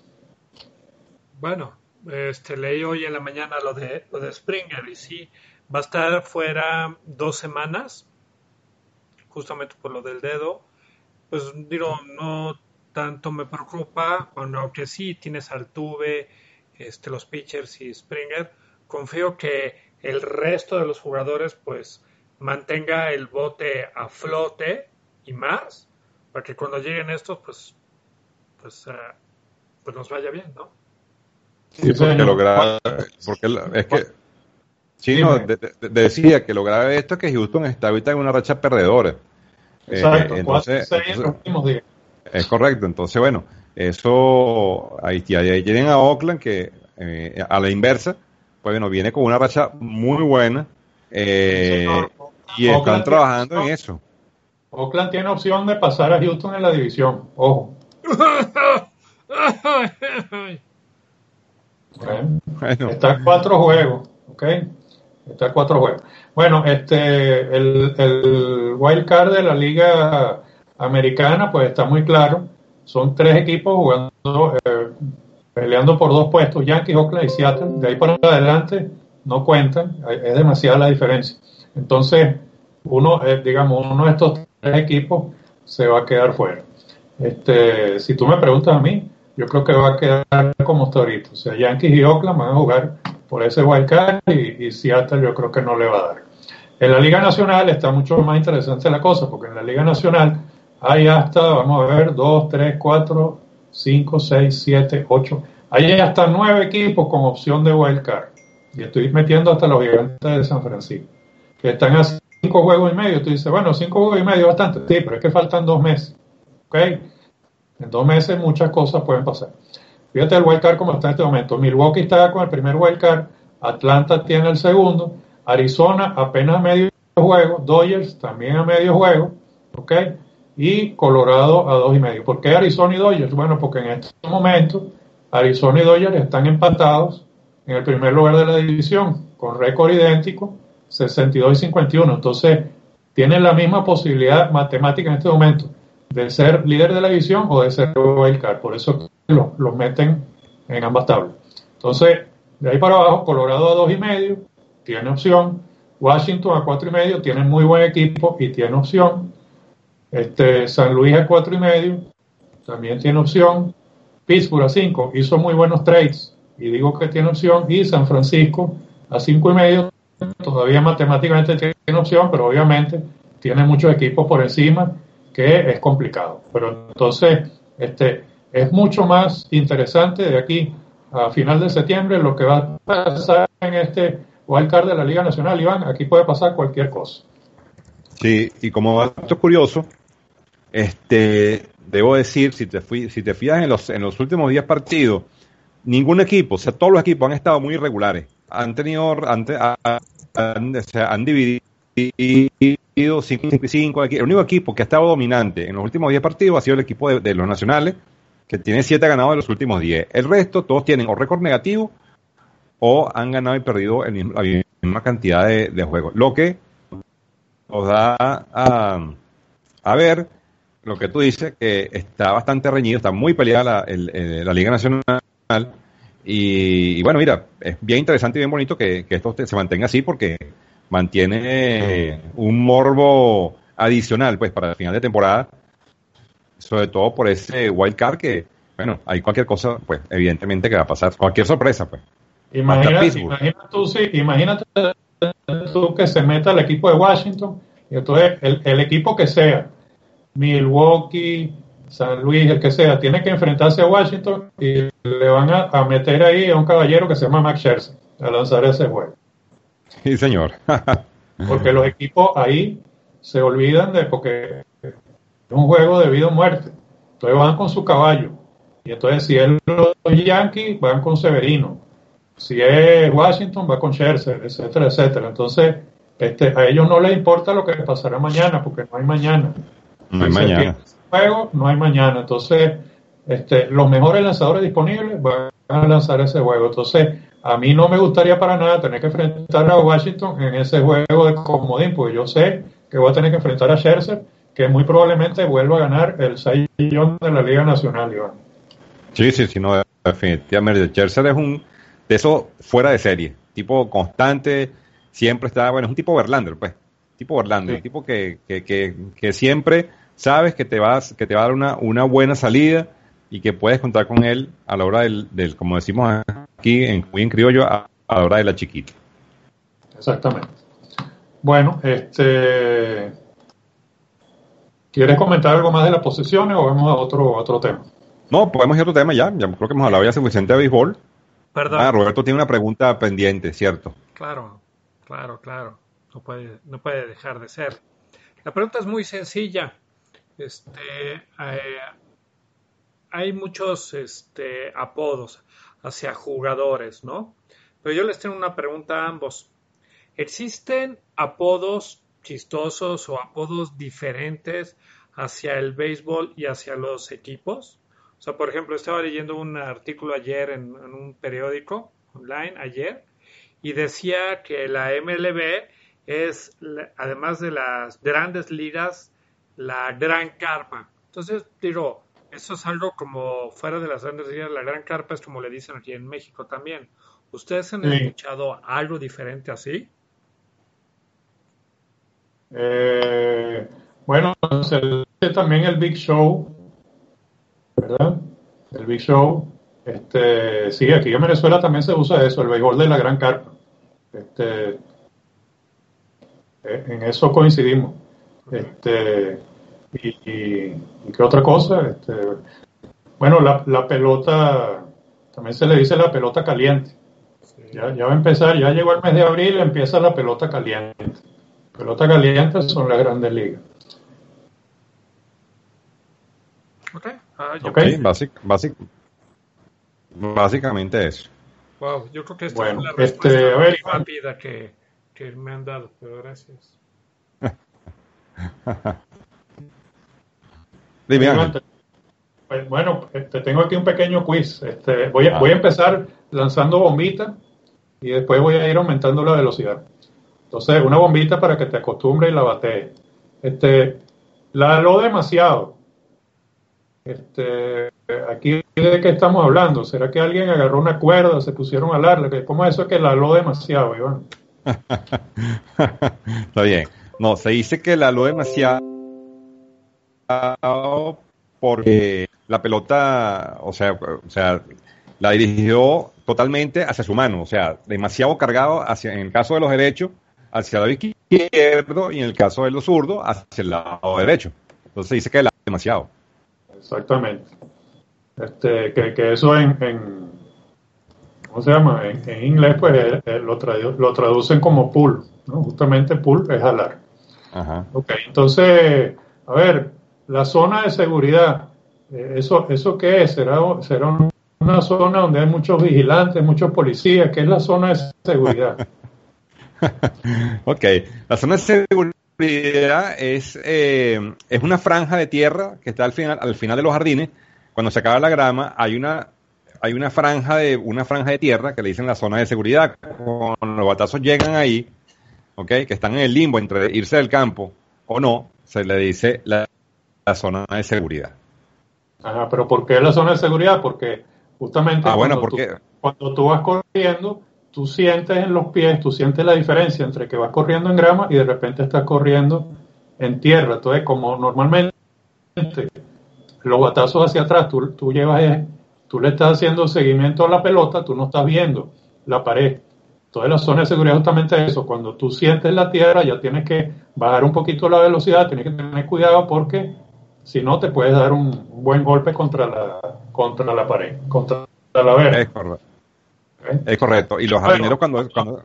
Speaker 3: Bueno, este leí hoy en la mañana lo de lo de Springer y sí, va a estar fuera dos semanas, justamente por lo del dedo. Pues digo, no tanto me preocupa, bueno, aunque sí tienes Altuve, este, los pitchers y Springer, confío que el resto de los jugadores pues mantenga el bote a flote y más, para que cuando lleguen estos pues pues, uh, pues nos vaya bien, ¿no?
Speaker 2: Sí, porque lo grave, porque es que sí, no, de, de, decía que lo grave de esto es que Houston está ahorita en una racha perdedora.
Speaker 4: Exacto,
Speaker 2: eh, entonces,
Speaker 4: cuatro, seis en los últimos días.
Speaker 2: Es correcto, entonces bueno, eso ahí, ahí tienen a Oakland que eh, a la inversa pues bueno, viene con una racha muy buena eh, y están
Speaker 4: Oakland
Speaker 2: trabajando
Speaker 4: tiene,
Speaker 2: en eso.
Speaker 4: Oakland tiene opción de pasar a Houston en la división, ojo. Bueno,
Speaker 2: Bueno,
Speaker 4: está a cuatro juegos, ¿ok? Está a cuatro juegos. Bueno, este, el, el wild card de la Liga Americana, pues está muy claro. Son tres equipos jugando, eh, peleando por dos puestos: Yankees, Oakland y Seattle. De ahí para adelante no cuentan, es demasiada la diferencia. Entonces, uno, eh, digamos, uno de estos tres equipos se va a quedar fuera. Este, si tú me preguntas a mí, yo creo que va a quedar como está ahorita. O sea, Yankees y Oakland van a jugar por ese wild card y, y Seattle yo creo que no le va a dar. En la Liga Nacional está mucho más interesante la cosa, porque en la Liga Nacional hay hasta, vamos a ver, dos, tres, cuatro, cinco, seis, siete, ocho, hay hasta nueve equipos con opción de wild card. Y estoy metiendo hasta los Gigantes de San Francisco, que están a cinco juegos y medio. Tú dices, bueno, cinco juegos y medio es bastante. Sí, pero es que faltan dos meses. ¿Ok? En dos meses muchas cosas pueden pasar. Fíjate el wild card como está en este momento. Milwaukee está con el primer wild card, Atlanta tiene el segundo, Arizona apenas a medio juego, Dodgers también a medio juego, ¿ok? Y Colorado a dos y medio. ¿Por qué Arizona y Dodgers? Bueno, porque en este momento Arizona y Dodgers están empatados en el primer lugar de la división, con récord idéntico, sesenta y dos y cincuenta y uno. Entonces, tienen la misma posibilidad matemática en este momento de ser líder de la división o de ser wild card. Por eso los, los meten en ambas tablas. Entonces, de ahí para abajo, Colorado a dos y medio tiene opción. Washington a cuatro y medio tiene muy buen equipo y tiene opción. Este, San Luis a cuatro y medio también tiene opción. Pittsburgh a cinco hizo muy buenos trades y digo que tiene opción. Y San Francisco a cinco y medio todavía matemáticamente tiene opción, pero obviamente tiene muchos equipos por encima, que es complicado. Pero entonces, este, es mucho más interesante de aquí a final de septiembre lo que va a pasar en este wild card de la Liga Nacional. Iván, aquí puede pasar cualquier cosa.
Speaker 2: sí, y como dato curioso, este, debo decir, si te fui, si te fijas en los, en los últimos diez partidos, ningún equipo, o sea, todos los equipos han estado muy irregulares. Han tenido, han, han, o sea, han dividido cinco y cinco. El único equipo que ha estado dominante en los últimos diez partidos ha sido el equipo de, de los nacionales, que tiene siete ganados de los últimos diez. El resto, todos tienen o récord negativo o han ganado y perdido el mismo, la misma cantidad de, de juegos. Lo que nos da a, a ver lo que tú dices, que está bastante reñido, está muy peleada la, el, el, la Liga Nacional. Y, y bueno, mira, es bien interesante y bien bonito que, que esto se mantenga así, porque mantiene un morbo adicional pues para el final de temporada, sobre todo por ese wild card que, bueno, hay cualquier cosa, pues evidentemente que va a pasar, cualquier sorpresa, pues.
Speaker 4: Imagínate, imagínate tú, sí, imagínate tú que se meta el equipo de Washington, y entonces el, el equipo que sea, Milwaukee, San Luis, el que sea, tiene que enfrentarse a Washington y le van a, a meter ahí a un caballero que se llama Max Scherzer a lanzar ese juego.
Speaker 2: Sí, señor.
Speaker 4: Porque los equipos ahí se olvidan de, porque es un juego de vida o muerte. Entonces van con su caballo. Y entonces si es los Yankees, van con Severino. Si es Washington, va con Scherzer, etcétera, etcétera. Entonces, este, a ellos no les importa lo que pasará mañana, porque no hay mañana.
Speaker 2: No hay
Speaker 4: si
Speaker 2: mañana.
Speaker 4: Juego, no hay mañana. Entonces, este, los mejores lanzadores disponibles van a lanzar ese juego. Entonces, a mí no me gustaría para nada tener que enfrentar a Washington en ese juego de comodín, porque yo sé que voy a tener que enfrentar a Scherzer, que muy probablemente vuelva a ganar el Cy Young de la Liga Nacional, Iván.
Speaker 2: Sí, sí, sí, no, definitivamente. Scherzer es un de eso fuera de serie, tipo constante, siempre está, bueno, es un tipo Verlander, pues, tipo Verlander, sí. Un tipo que, que, que, que siempre sabes que te vas, que te va a dar una, una buena salida y que puedes contar con él a la hora del, del como decimos aquí en, muy en criollo, a, a la hora de la chiquita.
Speaker 4: Exactamente. Bueno, este, ¿quieres comentar algo más de las posiciones o vamos a otro, a otro tema?
Speaker 2: No, podemos ir a otro tema ya, ya creo que hemos hablado ya suficiente de béisbol.
Speaker 3: Perdón.
Speaker 2: Ah, Roberto tiene una pregunta pendiente, ¿cierto?
Speaker 3: Claro, claro, claro. No puede, no puede dejar de ser. La pregunta es muy sencilla. Este, eh, hay muchos este, apodos hacia jugadores, ¿no? Pero yo les tengo una pregunta a ambos. ¿Existen apodos chistosos o apodos diferentes hacia el béisbol y hacia los equipos? O sea, por ejemplo, estaba leyendo un artículo ayer en, en un periódico online, ayer, y decía que la M L B es, además de las grandes ligas, la gran carpa. Entonces, digo, eso es algo como fuera de las grandes ligas, la gran carpa es como le dicen aquí en México también. ¿Ustedes han
Speaker 4: Sí.
Speaker 3: escuchado algo diferente así?
Speaker 4: Eh, bueno, se dice también el Big Show, ¿verdad? El Big Show. Este, sí, aquí en Venezuela también se usa eso, el béisbol de la gran carpa. Este, en eso coincidimos. Este, y, y, y qué otra cosa, este, bueno, la, la pelota, también se le dice la pelota caliente.
Speaker 3: Sí.
Speaker 4: Ya, ya va a empezar, ya llegó el mes de abril, empieza la pelota caliente. Pelota caliente son las grandes ligas.
Speaker 3: Ok. Ah, yo
Speaker 4: Ok.
Speaker 2: Sí, basic, basic, básicamente eso.
Speaker 3: Wow, yo creo que esta
Speaker 4: Bueno,
Speaker 3: fue la respuesta
Speaker 4: este, a ver,
Speaker 3: más
Speaker 4: Iván.
Speaker 3: rápida que, que me han dado, pero gracias.
Speaker 2: Dime,
Speaker 4: Iván,
Speaker 2: Ángel.
Speaker 4: te- pues, bueno, te tengo aquí un pequeño quiz. Este, voy, a,
Speaker 2: Ah.
Speaker 4: voy a empezar lanzando bombitas y después voy a ir aumentando la velocidad. Entonces, una bombita para que te acostumbres y la batees. Este, la aló demasiado. Este, aquí de qué estamos hablando. ¿Será que alguien agarró una cuerda, se pusieron a alarla? ¿Cómo es eso que la aló demasiado, Iván?
Speaker 2: Está bien. No, se dice que la aló demasiado porque la pelota, o sea, o sea, la dirigió totalmente hacia su mano, o sea, demasiado cargado hacia, en el caso de los derechos, hacia el lado izquierdo y en el caso de los zurdos, hacia el lado derecho. Entonces se dice que la aló demasiado.
Speaker 4: Exactamente. Este, que, que eso en, en ¿cómo se llama? En, en inglés, pues eh, eh, lo, tradu- lo traducen como pull, ¿no? Justamente pull es jalar.
Speaker 2: Ajá.
Speaker 4: Ok, entonces, a ver, la zona de seguridad, eh, ¿eso, eso qué es? ¿Será, será un- una zona donde hay muchos vigilantes, muchos policías? ¿Qué es la zona de seguridad?
Speaker 2: Ok, la zona de seguridad es, eh, es una franja de tierra que está al final, al final de los jardines. Cuando se acaba la grama, hay una, hay una franja de, una franja de tierra que le dicen la zona de seguridad. Cuando los batazos llegan ahí, ok, que están en el limbo entre irse del campo o no, se le dice la, la zona de seguridad.
Speaker 4: Ajá, pero ¿por qué la zona de seguridad? Porque justamente
Speaker 2: Ah, bueno,
Speaker 4: cuando, tú,
Speaker 2: porque
Speaker 4: cuando tú vas corriendo, tú sientes en los pies, tú sientes la diferencia entre que vas corriendo en grama y de repente estás corriendo en tierra. Entonces, como normalmente los batazos hacia atrás, tú, tú llevas, eh, tú le estás haciendo seguimiento a la pelota, tú no estás viendo la pared. Entonces la zona de seguridad es justamente eso, cuando tú sientes la tierra ya tienes que bajar un poquito la velocidad, tienes que tener cuidado porque si no te puedes dar un, un buen golpe contra la, contra la pared, contra la verja.
Speaker 2: es correcto.
Speaker 4: ¿Eh?
Speaker 2: Es correcto. Y los jardineros cuando, cuando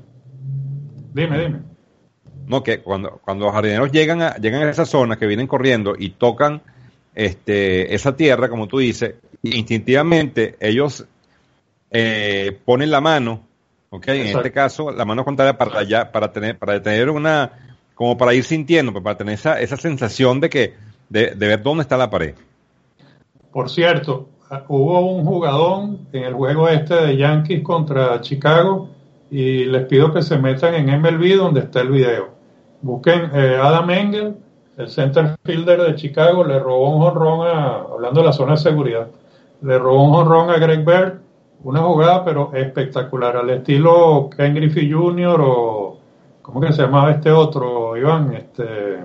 Speaker 4: Dime, dime.
Speaker 2: no, que cuando, cuando los jardineros llegan a, llegan a esa zona que vienen corriendo y tocan este, esa tierra, como tú dices, instintivamente ellos eh, ponen la mano, ¿ok? En
Speaker 4: Exacto.
Speaker 2: este caso, la mano contraria para allá, para tener, para tener una, como para ir sintiendo, pues, para tener esa, esa sensación de que, de, de ver dónde está la pared.
Speaker 4: Por cierto, hubo un jugador en el juego este de Yankees contra Chicago y les pido que se metan en M L B donde está el video. Busquen eh, Adam Engel, el center fielder de Chicago, le robó un jonrón a, hablando de la zona de seguridad, le robó un jonrón a Greg Bird, una jugada pero espectacular, al estilo Ken Griffey junior o, ¿cómo que se llamaba este otro, Iván? Este,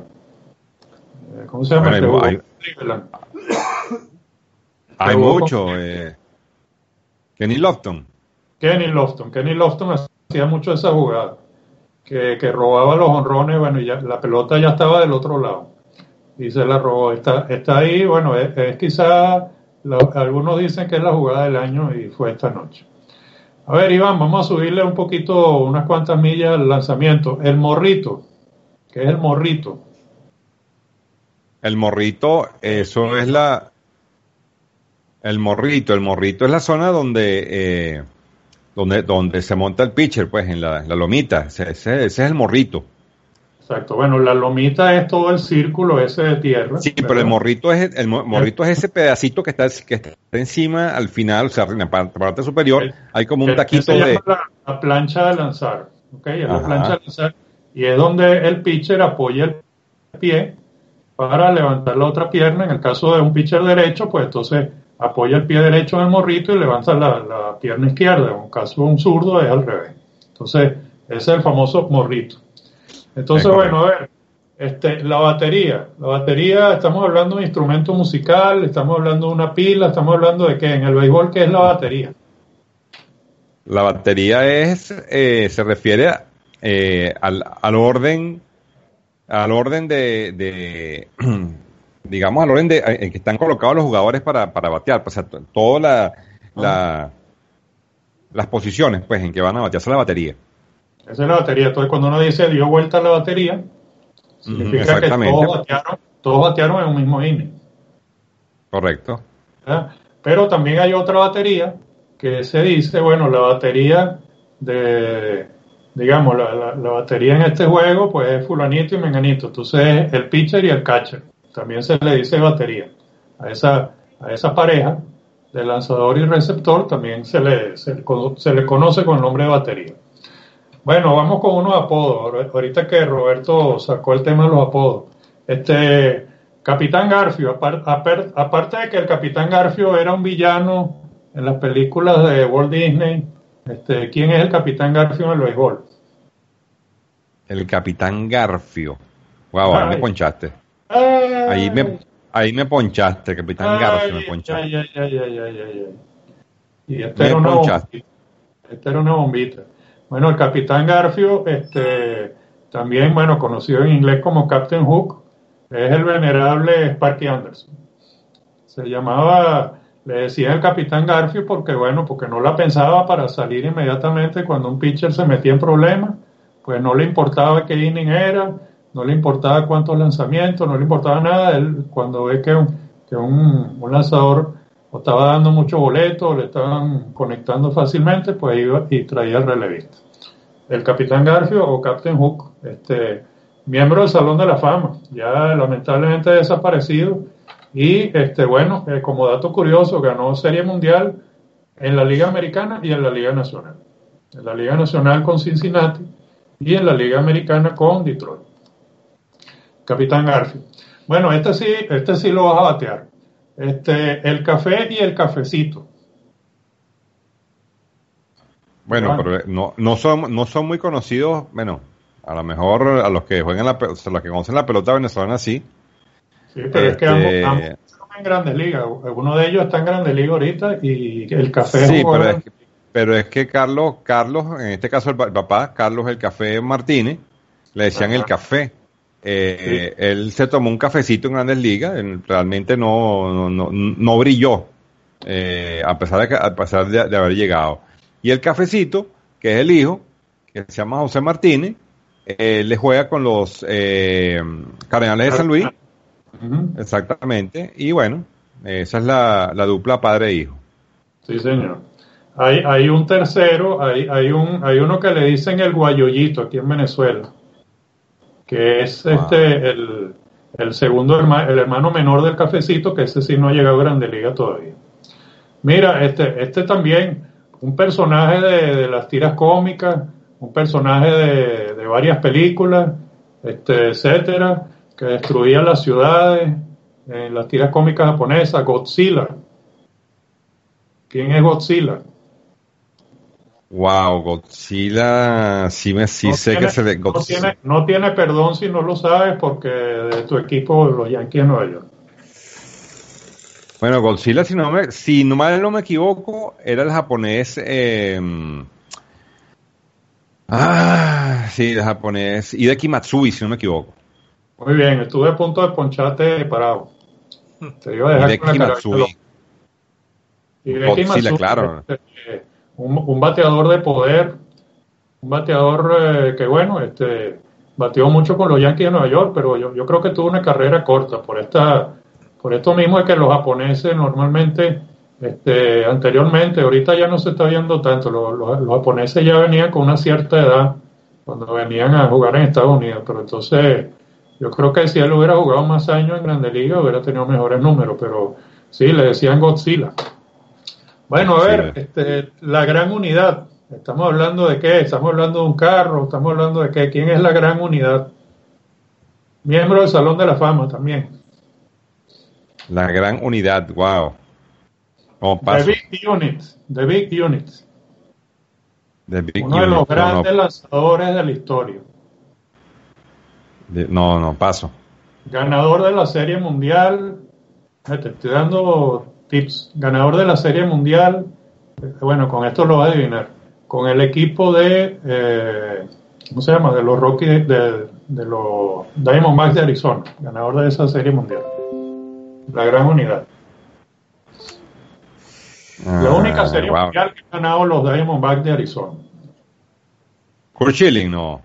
Speaker 4: ¿cómo se llama?
Speaker 2: Bueno,
Speaker 4: el que
Speaker 2: hay-
Speaker 4: jugó
Speaker 2: hay-
Speaker 4: en Cleveland?
Speaker 2: Hay
Speaker 4: jugó con-
Speaker 2: mucho. Eh, Kenny Lofton.
Speaker 4: Kenny Lofton. Kenny Lofton hacía mucho esa jugada, que, que robaba los honrones, bueno, y ya, la pelota ya estaba del otro lado y se la robó. Está, está ahí, bueno, es, es quizá, lo- algunos dicen que es la jugada del año y fue esta noche. A ver, Iván, vamos a subirle un poquito, unas cuantas millas al lanzamiento. El morrito, ¿qué es el morrito?
Speaker 2: El morrito, eso es la... El morrito, el morrito es la zona donde, eh, donde, donde se monta el pitcher, pues, en la, la lomita. Ese, ese, ese es el morrito.
Speaker 4: Exacto. Bueno, la lomita es todo el círculo ese de tierra.
Speaker 2: Sí,
Speaker 4: ¿verdad?
Speaker 2: pero el morrito es el morrito es ese pedacito que está, que está encima al final, o sea, en la parte, parte superior, el, hay como un taquito
Speaker 4: se llama
Speaker 2: de...
Speaker 4: La, la plancha de lanzar, ¿ok? Es la plancha de lanzar. Y es donde el pitcher apoya el pie para levantar la otra pierna. En el caso de un pitcher derecho, pues entonces apoya el pie derecho en el morrito y levanta la, la pierna izquierda. En el caso de un zurdo es al revés. Entonces, ese es el famoso morrito. Entonces, bueno, a ver, este, la batería. La batería, estamos hablando de un instrumento musical, estamos hablando de una pila, estamos hablando de qué. En el béisbol, ¿qué es la batería?
Speaker 2: La batería es, eh, se refiere eh, al, al orden, al orden de, de digamos, al orden de en que están colocados los jugadores para, para batear, o sea, todas la, la, las posiciones, pues, en que van a batearse la batería.
Speaker 4: Esa es la batería. Entonces, cuando uno dice dio vuelta a la batería, significa uh-huh, que todos batearon, todos batearon en un mismo inning.
Speaker 2: Correcto.
Speaker 4: ¿Verdad? Pero también hay otra batería que se dice, bueno, la batería de, digamos, la, la, la batería en este juego, pues es fulanito y menganito. Entonces, el pitcher y el catcher. También se le dice batería. A esa, a esa pareja de lanzador y receptor también se le, se, se le conoce con el nombre de batería. Bueno, vamos con unos apodos. Ahorita que Roberto sacó el tema de los apodos. Este, Capitán Garfio, apart, apart, aparte de que el Capitán Garfio era un villano en las películas de Walt Disney, este, ¿quién es el Capitán Garfio en el béisbol?
Speaker 2: El Capitán Garfio. Wow, ahí me ponchaste. Ay, ahí me, ahí me ponchaste, Capitán ay, Garfio me ponchaste.
Speaker 4: Ay, ay, ay, ay, ay, ay, ay. Y este era, una bombita, este era una bombita. Bueno, el Capitán Garfio, este, también, bueno, conocido en inglés como Captain Hook, es el venerable Sparky Anderson. Se llamaba, le decía el Capitán Garfio porque, bueno, porque no la pensaba para salir inmediatamente cuando un pitcher se metía en problemas, pues no le importaba qué inning era, no le importaba cuántos lanzamientos, no le importaba nada. Él, cuando ve que un, que un, un lanzador o estaba dando mucho boleto, o le estaban conectando fácilmente, pues iba y traía el relevista. El Capitán Garfio o Captain Hook, este, miembro del Salón de la Fama, ya lamentablemente desaparecido, y este, bueno, eh, como dato curioso, ganó Serie Mundial en la Liga Americana y en la Liga Nacional. En la Liga Nacional con Cincinnati y en la Liga Americana con Detroit. Capitán Garfio. Bueno, este sí, este sí lo vas a batear. Este, el café y el cafecito.
Speaker 2: Bueno, bueno. pero no, no son, no son muy conocidos, bueno, a lo mejor a los que juegan la, o sea, los que conocen la pelota venezolana sí.
Speaker 4: Sí, pero este, es que ambos, ambos están en Grandes Ligas. Uno de ellos está en Grandes Ligas ahorita y el café.
Speaker 2: Sí, pero es, que, pero es que Carlos, Carlos, en este caso el papá, Carlos el Café Martínez, le decían Ajá. el café. Eh, sí. Él se tomó un cafecito en Grandes Ligas, realmente no, no, no, no brilló, eh, a pesar, de, a pesar de, de haber llegado. Y el cafecito, que es el hijo, que se llama José Martínez, eh, le juega con los eh, Cardenales de San Luis, uh-huh. exactamente, y bueno, esa es la, la dupla padre-hijo.
Speaker 4: Sí, señor. Hay, hay un tercero, hay, hay, un, hay uno que le dicen el guayollito aquí en Venezuela, que es wow. este el, el segundo hermano, el hermano menor del cafecito, que ese sí no ha llegado a Grandes Ligas todavía. Mira, este, este también, un personaje de, de las tiras cómicas, un personaje de, de varias películas, este, etcétera, que destruía las ciudades, en las tiras cómicas japonesas, Godzilla. ¿Quién es Godzilla?
Speaker 2: Wow, Godzilla, sí, me, sí
Speaker 4: no
Speaker 2: sé
Speaker 4: tiene,
Speaker 2: que se le...
Speaker 4: No tiene, no tiene perdón si no lo sabes porque de tu equipo, los Yankees de Nueva York.
Speaker 2: Bueno, Godzilla, si no me, si no mal no me equivoco, era el japonés... Eh, ah, sí, el japonés Hideki Matsui, si no me equivoco.
Speaker 4: Muy bien, estuve a punto de poncharte parado. Te iba a dejar
Speaker 2: Hideki Matsui.
Speaker 4: Hideki
Speaker 2: Godzilla,
Speaker 4: Matsui,
Speaker 2: claro.
Speaker 4: Este, Un, un bateador de poder, un bateador eh, que bueno, este, bateó mucho con los Yankees de Nueva York, pero yo, yo creo que tuvo una carrera corta por esta, por esto mismo de que los japoneses normalmente Este, anteriormente, ahorita ya no se está viendo tanto, los, los, los japoneses ya venían con una cierta edad cuando venían a jugar en Estados Unidos, pero entonces yo creo que si él hubiera jugado más años en Grande Liga hubiera tenido mejores números, pero sí, le decían Godzilla. Bueno, a ver, este, la gran unidad, ¿estamos hablando de qué? ¿Estamos hablando de un carro? ¿Estamos hablando de qué? ¿Quién es la gran unidad? Miembro del Salón de la Fama también.
Speaker 2: La gran unidad, wow.
Speaker 4: The Big Unit, The Big Unit.
Speaker 2: The Big
Speaker 4: Uno
Speaker 2: Unit.
Speaker 4: de los
Speaker 2: No,
Speaker 4: grandes
Speaker 2: no.
Speaker 4: lanzadores de la historia.
Speaker 2: De- no, no, paso.
Speaker 4: Ganador de la Serie Mundial. Eh, Te estoy dando tips. Ganador de la Serie Mundial. eh, Bueno, con esto lo vas a adivinar. Con el equipo de, eh, ¿cómo se llama? De los Rockies, de, de los Diamondbacks de Arizona. Ganador de esa Serie Mundial. La gran unidad. La única
Speaker 2: Ah,
Speaker 4: Serie
Speaker 2: wow.
Speaker 4: Mundial que han ganado los Diamondbacks de Arizona.
Speaker 2: Kurt Schilling, no.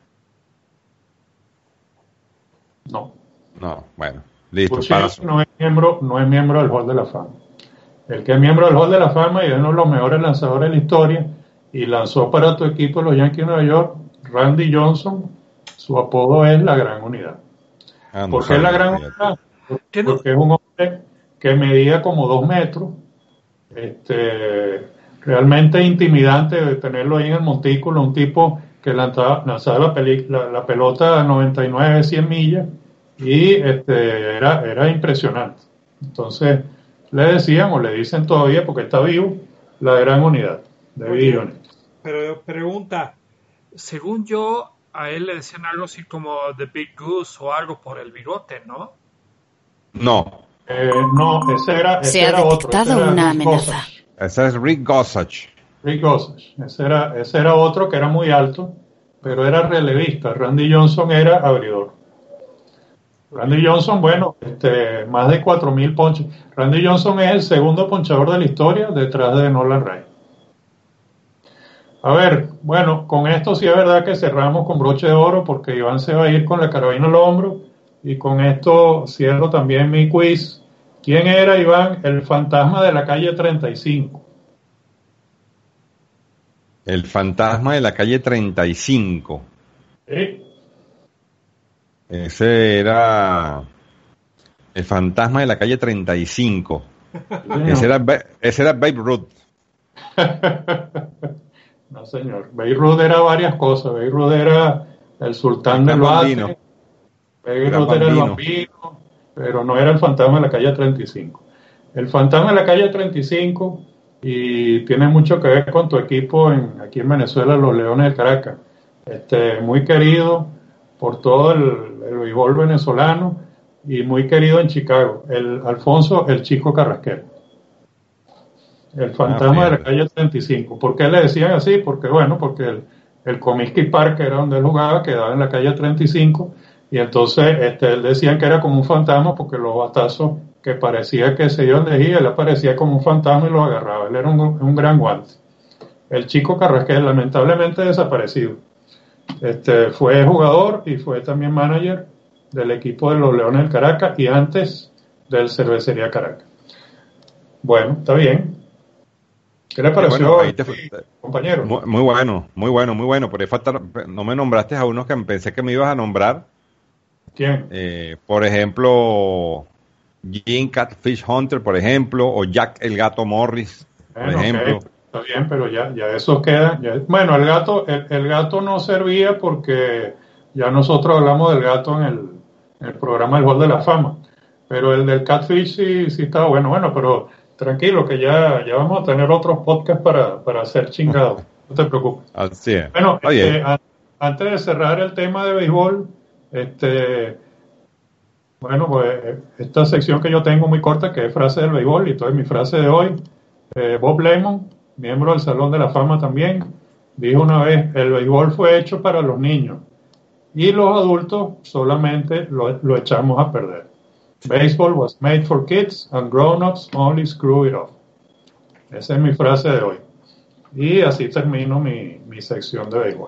Speaker 4: No.
Speaker 2: No, bueno. Listo,
Speaker 4: Kurt Schilling
Speaker 2: paso.
Speaker 4: no es miembro, no es miembro del Hall de la Fama. El que es miembro del Hall de la Fama y es uno de los mejores lanzadores de la historia y lanzó para tu equipo los Yankees de Nueva York, Randy Johnson, su apodo es la Gran Unidad.
Speaker 2: Ah, no
Speaker 4: ¿Por qué es la
Speaker 2: sabía,
Speaker 4: Gran
Speaker 2: fíjate.
Speaker 4: Unidad?
Speaker 3: ¿Qué no?
Speaker 4: Porque es un hombre que medía como dos metros, este, realmente intimidante de tenerlo ahí en el montículo, un tipo que lanzaba, lanzaba la, peli- la, la pelota a noventa y nueve, cien millas y este, era, era impresionante. Entonces le decían o le dicen todavía porque está vivo la Gran Unidad de
Speaker 3: Oye,
Speaker 4: Big Unit.
Speaker 3: pero pregunta, según yo, a él le decían algo así como The Big Goose o algo por el bigote, ¿no?
Speaker 2: No,
Speaker 4: Eh, no, ese era, ese
Speaker 5: Se ha
Speaker 4: era otro.
Speaker 5: detectado
Speaker 4: ese era
Speaker 5: una
Speaker 4: Rick
Speaker 5: amenaza.
Speaker 4: Gossage.
Speaker 2: ese es Rick Gossage.
Speaker 4: Rick Gossage. Ese era, ese era otro que era muy alto, pero era relevista. Randy Johnson era abridor. Randy Johnson, bueno, este, más de cuatro mil ponches. Randy Johnson es el segundo ponchador de la historia detrás de Nolan Ryan. A ver, bueno, con esto sí es verdad que cerramos con broche de oro porque Iván se va a ir con la carabina al hombro y con esto cierro también mi quiz. ¿Quién era, Iván, el fantasma de la calle treinta y cinco?
Speaker 2: El fantasma de la calle treinta y cinco.
Speaker 4: ¿Sí?
Speaker 2: Ese era el fantasma de la calle treinta y cinco. Ese era, Ba- ese era Babe Ruth.
Speaker 4: No, señor. Babe Ruth era varias cosas. Babe Ruth era el sultán
Speaker 2: El
Speaker 4: del
Speaker 2: gran
Speaker 4: bate.
Speaker 2: bambino.
Speaker 4: Babe
Speaker 2: Gran
Speaker 4: Ruth era el
Speaker 2: bambino.
Speaker 4: bambino, pero no era el fantasma de la calle treinta y cinco. El fantasma de la calle treinta y cinco, y tiene mucho que ver con tu equipo en, aquí en Venezuela, los Leones del Caracas. Este, muy querido por todo el, el béisbol venezolano y muy querido en Chicago. El Alfonso, el Chico Carrasquero. El fantasma
Speaker 2: Ah,
Speaker 4: de la
Speaker 2: fíjate.
Speaker 4: calle treinta y cinco. ¿Por qué le decían así? Porque, bueno, porque el, el Comiskey Park, que era donde él jugaba, quedaba en la calle treinta y cinco, y entonces este, él decían que era como un fantasma porque los batazos que parecía que se iban de gira, él aparecía como un fantasma y los agarraba. Él era un, un gran guante. El Chico Carrasquero, lamentablemente desaparecido. Este, fue jugador y fue también manager del equipo de los Leones del Caracas y antes del Cervecería Caracas. Bueno, está bien. ¿Qué le pareció,
Speaker 2: Bueno, ahí te-
Speaker 4: compañero?
Speaker 2: Muy, muy bueno, muy bueno, muy bueno. Por ahí falta, no me nombraste a unos que pensé que me ibas a nombrar.
Speaker 4: ¿Quién?
Speaker 2: Eh, por ejemplo, Jim Catfish Hunter, por ejemplo, o Jack el Gato Morris, por
Speaker 4: Bueno,
Speaker 2: ejemplo.
Speaker 4: ok, está bien, pero ya, ya eso queda. Ya, bueno, el gato, el, el gato no servía porque ya nosotros hablamos del gato en el, en el programa del Hall de la Fama. Pero el del Catfish sí, sí estaba bueno. Bueno, pero tranquilo, que ya, ya vamos a tener otros podcasts para, para hacer chingados. No te preocupes.
Speaker 2: Así es.
Speaker 4: Bueno,
Speaker 2: Está bien.
Speaker 4: este, a- antes de cerrar el tema de béisbol, este, bueno, pues eh, esta sección que yo tengo muy corta, que es frase del béisbol, y entonces mi frase de hoy, eh, Bob Lemon, miembro del Salón de la Fama también, dijo una vez, el béisbol fue hecho para los niños y los adultos solamente lo, lo echamos a perder. Baseball was made for kids and grown-ups only screw it up. Esa es mi frase de hoy. Y así termino mi, mi sección de béisbol.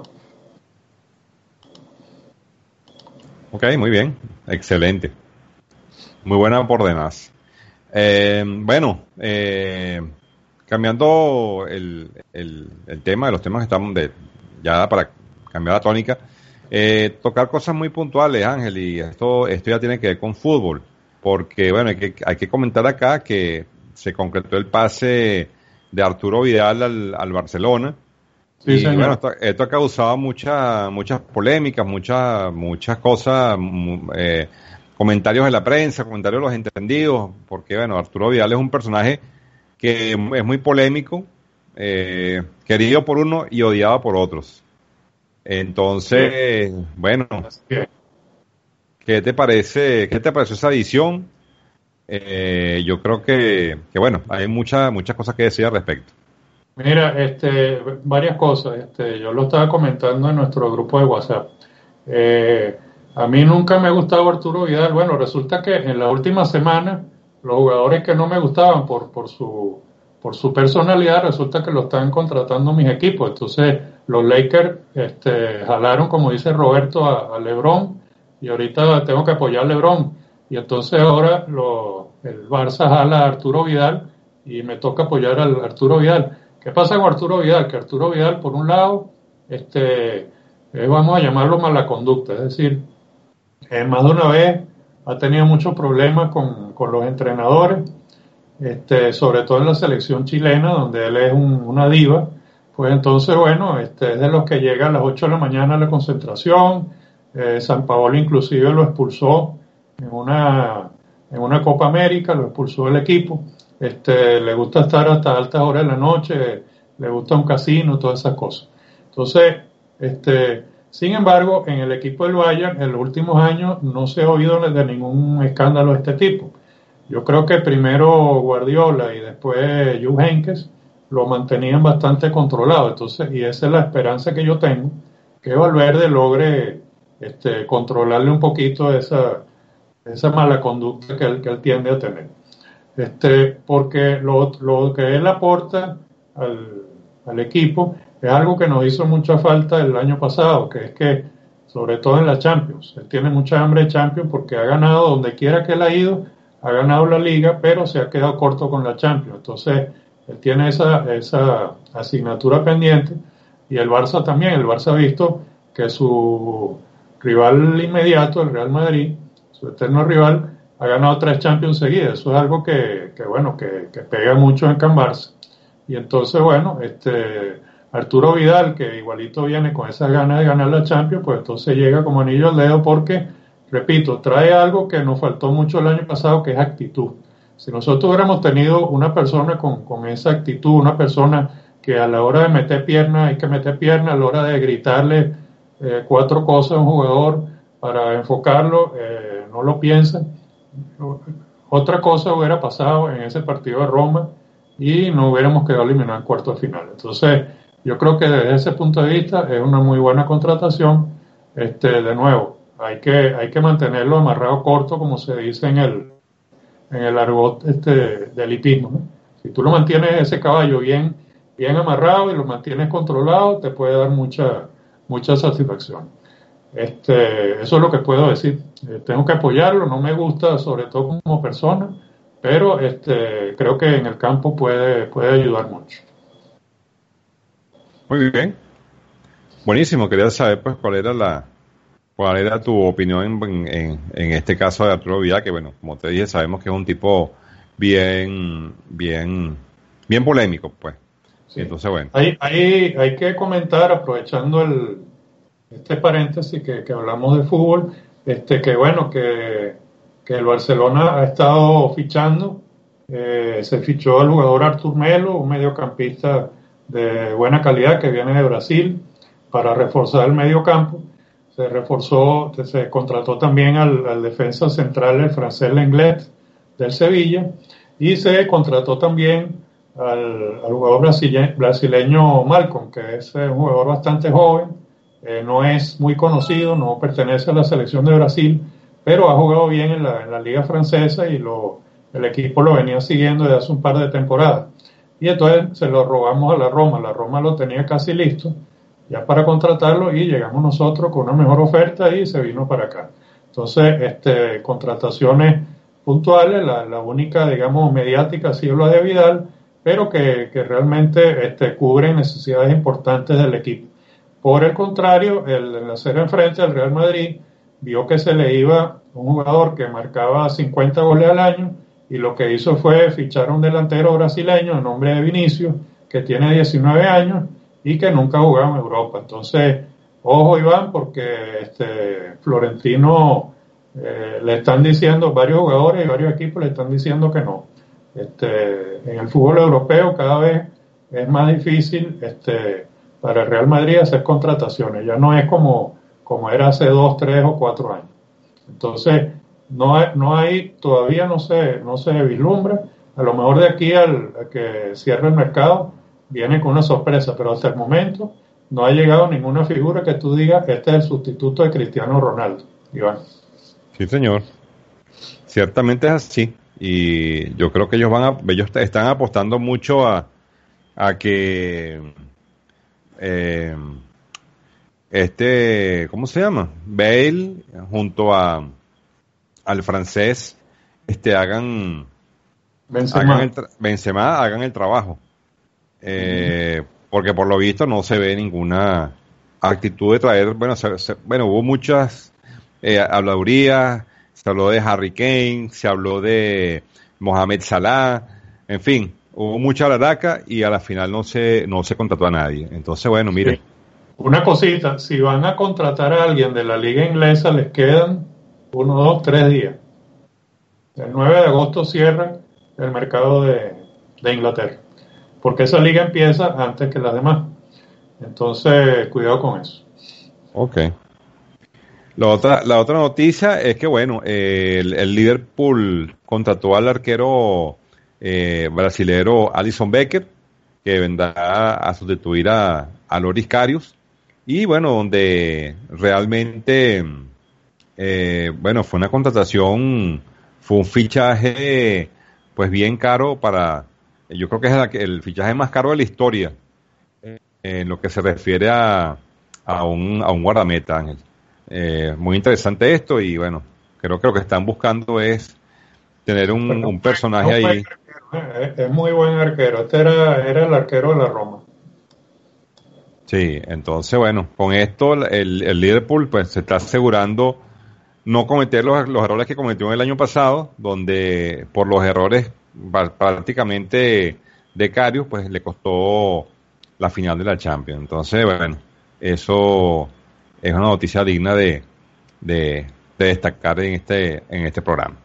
Speaker 2: Ok, muy bien. Excelente. Muy buena por demás. Eh, bueno, eh, cambiando el, el, el tema de los temas que estamos de, ya para cambiar la tónica, eh, tocar cosas muy puntuales, Ángel, y esto, esto ya tiene que ver con fútbol, porque bueno, hay que, hay que comentar acá que se concretó el pase de Arturo Vidal al, al Barcelona.
Speaker 4: Sí,
Speaker 2: y
Speaker 4: señor.
Speaker 2: bueno, esto, esto ha causado muchas muchas polémicas, muchas muchas cosas, eh, comentarios de la prensa, comentarios de los entendidos, porque bueno, Arturo Vidal es un personaje que es muy polémico, eh, querido por uno y odiado por otros. Entonces, sí. bueno, ¿qué te parece? ¿Qué te pareció esa edición? Eh, yo creo que, que bueno, hay muchas muchas cosas que decir al respecto.
Speaker 4: Mira, este, varias cosas. Este, yo lo estaba comentando en nuestro grupo de WhatsApp. Eh, a mí nunca me ha gustado Arturo Vidal. Bueno, resulta que en la última semana los jugadores que no me gustaban por, por su por su personalidad, resulta que lo están contratando mis equipos. Entonces, los Lakers este, jalaron, como dice Roberto, a, a LeBron, y ahorita tengo que apoyar a LeBron. Y entonces ahora lo, el Barça jala a Arturo Vidal y me toca apoyar al Arturo Vidal. ¿Qué pasa con Arturo Vidal? Que Arturo Vidal, por un lado, este, eh, vamos a llamarlo mala conducta, es decir, eh, más de una vez ha tenido muchos problemas con, con los entrenadores, este, sobre todo en la selección chilena, donde él es un, una diva. Pues entonces, bueno, este, es de los que llega a las ocho de la mañana a la concentración. eh, San Paolo inclusive lo expulsó en una, en una Copa América, lo expulsó el equipo. Este, le gusta estar hasta altas horas de la noche, le gusta un casino, todas esas cosas. Entonces, este, sin embargo, en el equipo del Bayern, en los últimos años no se ha oído de ningún escándalo de este tipo. Yo creo que primero Guardiola y después Jupp Heynckes lo mantenían bastante controlado. Entonces, y esa es la esperanza que yo tengo, que Valverde logre este, controlarle un poquito esa, esa mala conducta que él, que él tiende a tener. Este, porque lo, lo que él aporta al, al equipo es algo que nos hizo mucha falta el año pasado, que es que, sobre todo en la Champions, él tiene mucha hambre de Champions porque ha ganado donde quiera que él ha ido, ha ganado la Liga, pero se ha quedado corto con la Champions. Entonces, él tiene esa, esa asignatura pendiente, y el Barça también. El Barça ha visto que su rival inmediato, el Real Madrid, su eterno rival, ha ganado tres Champions seguidas. Eso es algo que, que bueno, que, que pega mucho en Can Barça. Y entonces, bueno, este Arturo Vidal, que igualito viene con esas ganas de ganar la Champions, pues entonces llega como anillo al dedo porque, repito, trae algo que nos faltó mucho el año pasado, que es actitud. Si nosotros hubiéramos tenido una persona con, con esa actitud, una persona que a la hora de meter pierna, hay que meter pierna, a la hora de gritarle eh, cuatro cosas a un jugador para enfocarlo, eh, no lo piensa. Otra cosa hubiera pasado en ese partido de Roma y no hubiéramos quedado eliminados en cuartos de final. Entonces, yo creo que desde ese punto de vista es una muy buena contratación. Este, de nuevo, hay que, hay que mantenerlo amarrado corto, como se dice en el, en el argot este, de elitismo, ¿no? Si tú lo mantienes ese caballo bien, bien amarrado y lo mantienes controlado, te puede dar mucha, mucha satisfacción. Este, eso es lo que puedo decir. Eh, tengo que apoyarlo, no me gusta, sobre todo como persona, pero este, creo que en el campo puede, puede ayudar mucho.
Speaker 2: Muy bien, buenísimo. Quería saber pues cuál era la cuál era tu opinión en, en, en este caso de Arturo Vidal, que bueno, como te dije, sabemos que es un tipo bien bien bien polémico, pues. Sí. Entonces, bueno.
Speaker 4: Hay, hay, hay que comentar, aprovechando el este paréntesis que, que hablamos de fútbol, este que bueno, que, que el Barcelona ha estado fichando, eh, se fichó al jugador Artur Melo, un mediocampista de buena calidad que viene de Brasil, para reforzar el medio campo. Se reforzó, se contrató también al, al defensa central, el francés Lenglet, del Sevilla, y se contrató también al, al jugador brasileño, brasileño Malcom, que es un jugador bastante joven. Eh, no es muy conocido, no pertenece a la selección de Brasil, pero ha jugado bien en la, en la liga francesa y lo, el equipo lo venía siguiendo desde hace un par de temporadas. Y entonces se lo robamos a la Roma. La Roma lo tenía casi listo ya para contratarlo, y llegamos nosotros con una mejor oferta y se vino para acá. Entonces, este, contrataciones puntuales, la, la única, digamos, mediática ha sido la de Vidal, pero que, que realmente este, cubren necesidades importantes del equipo. Por el contrario, el, el hacer enfrente al Real Madrid vio que se le iba un jugador que marcaba cincuenta goles al año y lo que hizo fue fichar a un delantero brasileño en nombre de Vinicius, que tiene diecinueve años y que nunca ha jugado en Europa. Entonces, ojo Iván, porque este Florentino eh, le están diciendo, varios jugadores y varios equipos le están diciendo que no. Este, en el fútbol europeo cada vez es más difícil este, para el Real Madrid hacer contrataciones. Ya no es como, como era hace dos, tres o cuatro años. Entonces, no hay, no hay todavía no se, no se vislumbra. A lo mejor de aquí al a que cierre el mercado viene con una sorpresa, pero hasta el momento no ha llegado ninguna figura que tú digas que este es el sustituto de Cristiano Ronaldo, Iván.
Speaker 2: Sí, señor. Ciertamente es así. Y yo creo que ellos van a, ellos están apostando mucho a, a que eh, este, ¿cómo se llama? Bale junto a al francés este hagan
Speaker 4: Benzema.
Speaker 2: hagan el, tra- Benzema hagan el trabajo. Eh, uh-huh. Porque por lo visto no se ve ninguna actitud de traer, bueno, se, se, bueno, hubo muchas eh, habladurías, se habló de Harry Kane, se habló de Mohamed Salah, en fin, hubo mucha laraca y a la final no se no se contrató a nadie. Entonces, bueno, mire.
Speaker 4: Sí. Una cosita, si van a contratar a alguien de la liga inglesa, les quedan uno, dos, tres días. El nueve de agosto cierran el mercado de, de Inglaterra, porque esa liga empieza antes que las demás. Entonces, cuidado con eso.
Speaker 2: Ok. La otra, la otra noticia es que, bueno, eh, el, el Liverpool contrató al arquero eh, brasilero Alisson Becker, que vendrá a sustituir a, a Loris Karius. Y, bueno, donde realmente, eh, bueno, fue una contratación, fue un fichaje, pues, bien caro para, yo creo que es el, el fichaje más caro de la historia, eh, en lo que se refiere a, a, un, a un guardameta, Ángel. Eh, muy interesante esto y bueno, creo que lo que están buscando es tener un, un personaje
Speaker 4: es un
Speaker 2: ahí.
Speaker 4: Arquero, ¿eh? Es muy buen arquero. Este era, era el arquero de la Roma.
Speaker 2: Sí, entonces bueno, con esto el, el Liverpool pues se está asegurando no cometer los, los errores que cometió el año pasado, donde por los errores prácticamente de Karius pues le costó la final de la Champions. Entonces bueno, eso es una noticia digna de, de, de destacar en este en este programa.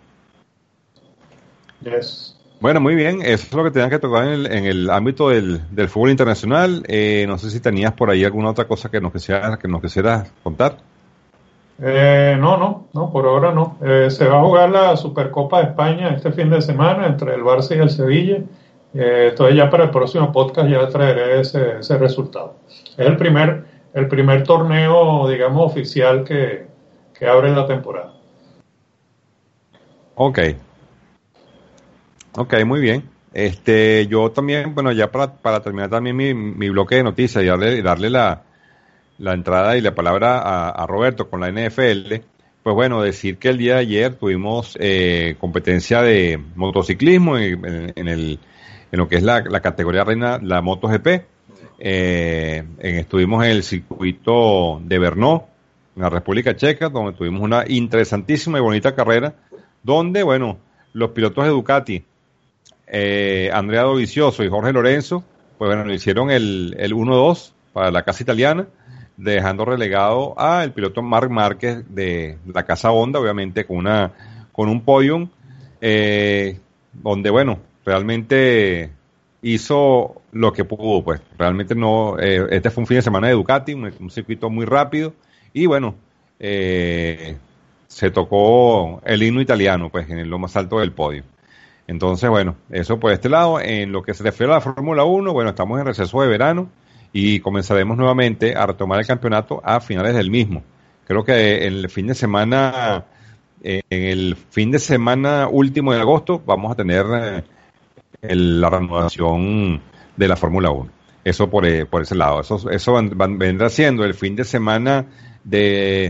Speaker 4: Yes.
Speaker 2: Bueno, muy bien, eso es lo que tenían que tocar en el, en el ámbito del, del fútbol internacional. Eh, no sé si tenías por ahí alguna otra cosa que nos quisieras, que nos quisieras contar.
Speaker 4: Eh, no, no, no, por ahora no. Eh, se va a jugar la Supercopa de España este fin de semana entre el Barça y el Sevilla. Eh, entonces ya para el próximo podcast ya traeré ese, ese resultado. Es el primer, el primer torneo, digamos, oficial que, que abre la temporada.
Speaker 2: Ok. Ok, muy bien. Este, yo también, bueno, ya para, para terminar también mi, mi bloque de noticias y darle, darle la, la entrada y la palabra a, a Roberto con la N F L, pues bueno, decir que el día de ayer tuvimos eh, competencia de motociclismo en, en, en, el, en lo que es la, la categoría reina, la MotoGP. Eh, en, estuvimos en el circuito de Brno, en la República Checa, donde tuvimos una interesantísima y bonita carrera, donde, bueno, los pilotos de Ducati, Eh, Andrea Dovizioso y Jorge Lorenzo, pues bueno, le hicieron el, el uno dos para la casa italiana, dejando relegado a el piloto Marc Márquez de la casa Honda, obviamente con una con un podium, eh, donde bueno, realmente hizo lo que pudo, pues realmente no, eh, este fue un fin de semana de Ducati, un, un circuito muy rápido, y bueno, eh, se tocó el himno italiano, pues en lo más alto del podio. Entonces, bueno, eso por este lado. En lo que se refiere a la Fórmula uno, bueno, estamos en receso de verano y comenzaremos nuevamente a retomar el campeonato a finales del mismo. Creo que en el fin de semana, eh, en el fin de semana último de agosto, vamos a tener eh, el, la reanudación de la Fórmula uno. Eso por, eh, por ese lado. Eso, eso van, van, vendrá siendo el fin de semana de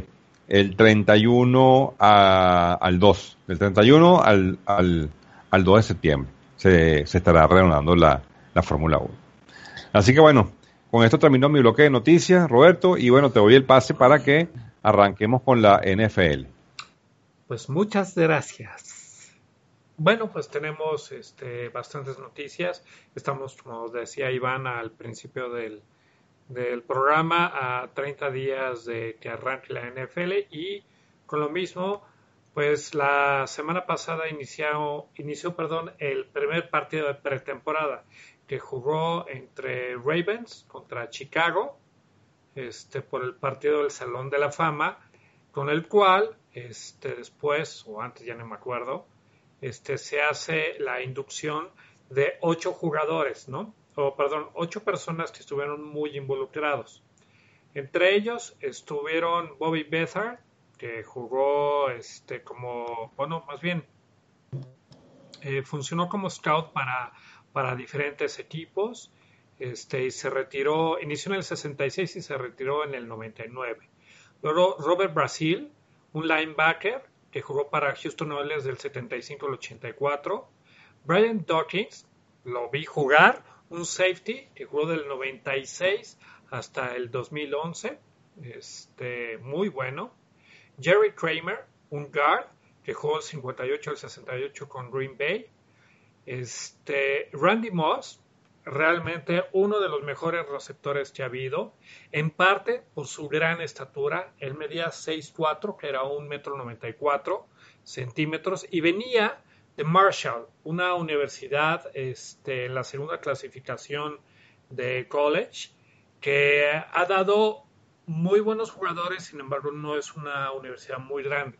Speaker 2: el treinta y uno a, al dos, del treinta y uno al, al, al dos de septiembre se, se estará reanudando la, la Fórmula uno. Así que bueno, con esto terminó mi bloque de noticias, Roberto, y bueno, te doy el pase para que arranquemos con la N F L.
Speaker 3: Pues muchas gracias. Bueno, pues tenemos este, bastantes noticias. Estamos, como decía Iván al principio del, del programa, a treinta días de que arranque la N F L, y con lo mismo, pues la semana pasada inició, inició perdón, el primer partido de pretemporada que jugó entre Ravens contra Chicago, este, por el partido del Salón de la Fama, con el cual este, después, o antes ya no me acuerdo, este, se hace la inducción de ocho jugadores, ¿no? O perdón, ocho personas que estuvieron muy involucrados. Entre ellos estuvieron Bobby Beathard, que jugó este, como, bueno, más bien, eh, funcionó como scout para, para diferentes equipos, este, y se retiró, inició en el sesenta y seis y se retiró en el noventa y nueve. Luego Robert Brazil, un linebacker que jugó para Houston Oilers del setenta y cinco al ochenta y cuatro. Brian Dawkins, lo vi jugar, un safety que jugó del noventa y seis hasta el dos mil once, este, muy bueno. Jerry Kramer, un guard que jugó del cincuenta y ocho al sesenta y ocho con Green Bay. Este, Randy Moss, realmente uno de los mejores receptores que ha habido, en parte por su gran estatura. Él medía seis cuatro, que era un metro noventa y cuatro centímetros, y venía de Marshall, una universidad este, en la segunda clasificación de college, que ha dado muy buenos jugadores, sin embargo no es una universidad muy grande.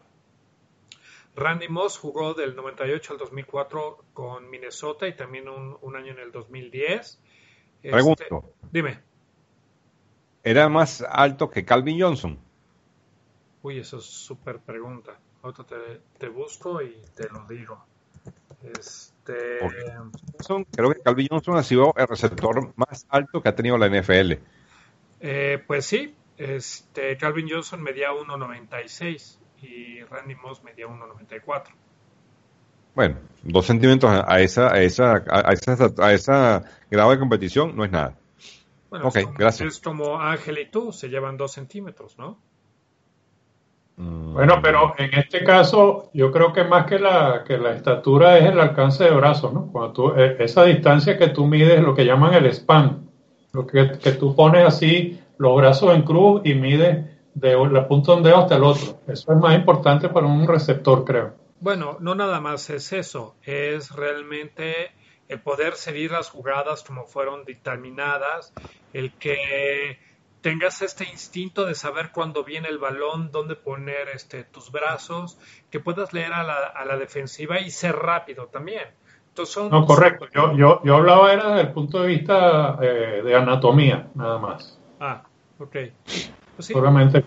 Speaker 3: Randy Moss jugó del noventa y ocho al dos mil cuatro con Minnesota y también un, un año en el dos mil diez.
Speaker 2: Pregunto.
Speaker 3: Este, dime.
Speaker 2: ¿Era más alto que Calvin Johnson?
Speaker 3: Uy, eso es súper pregunta. Ahorita te, te busco y te lo digo. Este...
Speaker 2: Johnson, creo que Calvin Johnson ha sido el receptor más alto que ha tenido la N F L.
Speaker 3: Eh, pues sí, este, Calvin Johnson medía uno noventa y seis y Randy Moss medía uno noventa y cuatro.
Speaker 2: Bueno, dos centímetros a esa, a esa, a esa, a esa grado de competición no es nada.
Speaker 3: Bueno,
Speaker 2: okay,
Speaker 3: es, como,
Speaker 2: gracias.
Speaker 3: es como Ángel y tú, se llevan dos centímetros, ¿no?
Speaker 2: Mm.
Speaker 4: Bueno, pero en este caso yo creo que más que la, que la estatura es el alcance de brazo, ¿no? Cuando tú, esa distancia que tú mides, lo que llaman el span, lo que, que tú pones así los brazos en cruz y mides de la punta de un dedo hasta el otro. Eso es más importante para un receptor, creo.
Speaker 3: Bueno, no nada más es eso, es realmente el poder seguir las jugadas como fueron dictaminadas, el que tengas este instinto de saber cuándo viene el balón, dónde poner este, tus brazos, que puedas leer a la, a la defensiva y ser rápido también. Entonces son...
Speaker 4: No, correcto. Yo, yo, yo hablaba era desde el punto de vista eh, de anatomía, nada más.
Speaker 3: Ah, ok. Pues sí.
Speaker 4: Seguramente.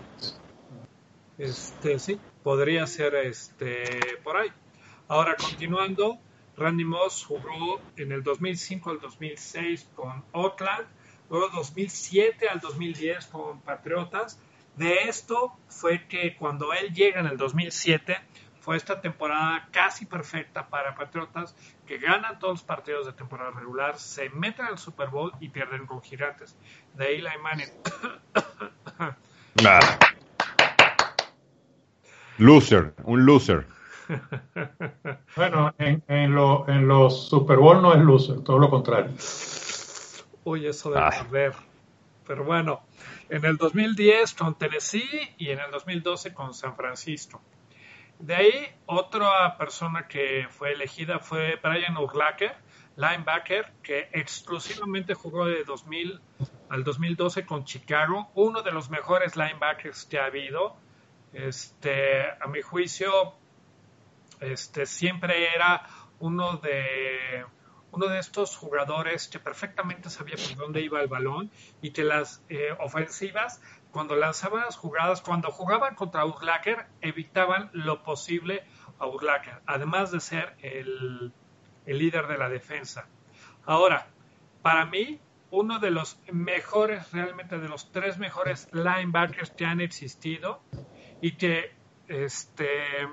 Speaker 3: Este, sí, podría ser este por ahí. Ahora, continuando, Randy Moss jugó en el dos mil cinco al dos mil seis con Oakland, luego dos mil siete al dos mil diez con Patriotas. De esto fue que cuando él llega en el dos mil siete, fue esta temporada casi perfecta para Patriotas, que ganan todos los partidos de temporada regular, se meten al Super Bowl y pierden con Gigantes. De ahí la imagen.
Speaker 2: Nah. Loser, un loser.
Speaker 4: Bueno, en, en, lo, en los Super Bowl no es loser, todo lo contrario.
Speaker 3: Uy, eso de
Speaker 2: Ah.
Speaker 3: perder. Pero bueno, en el dos mil diez con Tennessee y en el dos mil doce con San Francisco. De ahí, otra persona que fue elegida fue Brian Urlacher, linebacker, que exclusivamente jugó de dos mil al dos mil doce con Chicago, uno de los mejores linebackers que ha habido. Este, a mi juicio, este, siempre era uno de uno de estos jugadores que perfectamente sabía por dónde iba el balón y que las eh, ofensivas, cuando lanzaban las jugadas, cuando jugaban contra Urlacher, evitaban lo posible a Urlacher, además de ser el, el líder de la defensa. Ahora, para mí, uno de los mejores, realmente de los tres mejores linebackers que han existido, y que este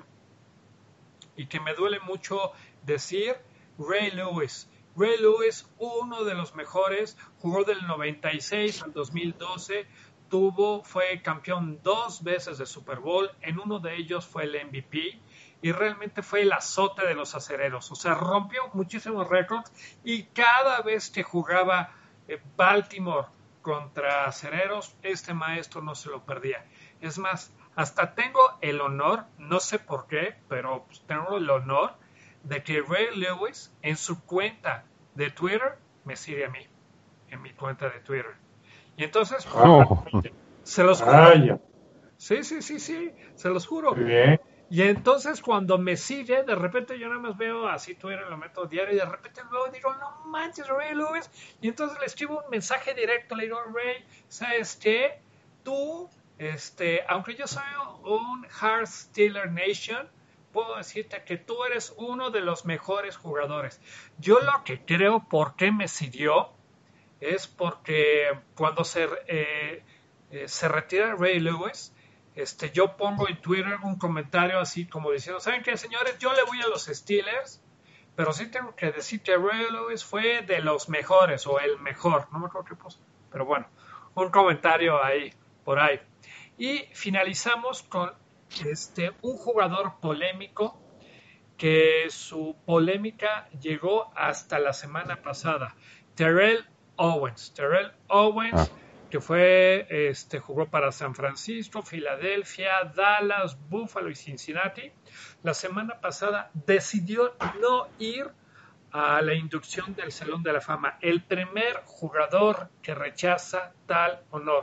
Speaker 3: y que me duele mucho decir Ray Lewis. Ray Lewis, uno de los mejores, jugó del noventa y seis al dos mil doce, tuvo, fue campeón dos veces de Super Bowl, en uno de ellos fue el M V P y realmente fue el azote de los acereros, o sea, rompió muchísimos récords y cada vez que jugaba eh, Baltimore contra acereros, este maestro no se lo perdía. Es más, hasta tengo el honor, no sé por qué, pero pues, tengo el honor de que Ray Lewis en su cuenta de Twitter me sigue a mí, en mi cuenta de Twitter. Y entonces,
Speaker 2: Oh.
Speaker 3: se los juro.
Speaker 4: Ah, ya.
Speaker 3: Sí, sí, sí, sí, se los juro.
Speaker 4: Muy bien.
Speaker 3: Y entonces cuando me sigue, de repente yo nada más veo así Twitter, lo meto diario, y de repente luego digo, no manches, Ray Lewis. Y entonces le escribo un mensaje directo, le digo, Ray, ¿sabes qué? Tú, este, aunque yo soy un Heart Stealer Nation, puedo decirte que tú eres uno de los mejores jugadores. Yo lo que creo por qué me siguió es porque cuando se, eh, eh, se retira Ray Lewis, este, yo pongo en Twitter un comentario así como diciendo, ¿saben qué, señores? Yo le voy a los Steelers, pero sí tengo que decir que Ray Lewis fue de los mejores o el mejor, no me acuerdo qué puso, pero bueno, un comentario ahí, por ahí. Y finalizamos con este, un jugador polémico que su polémica llegó hasta la semana pasada, Terrell Owens. Terrell Owens, ah. que fue, este, jugó para San Francisco, Filadelfia, Dallas, Buffalo y Cincinnati. La semana pasada decidió no ir a la inducción del Salón de la Fama. El primer jugador que rechaza tal honor.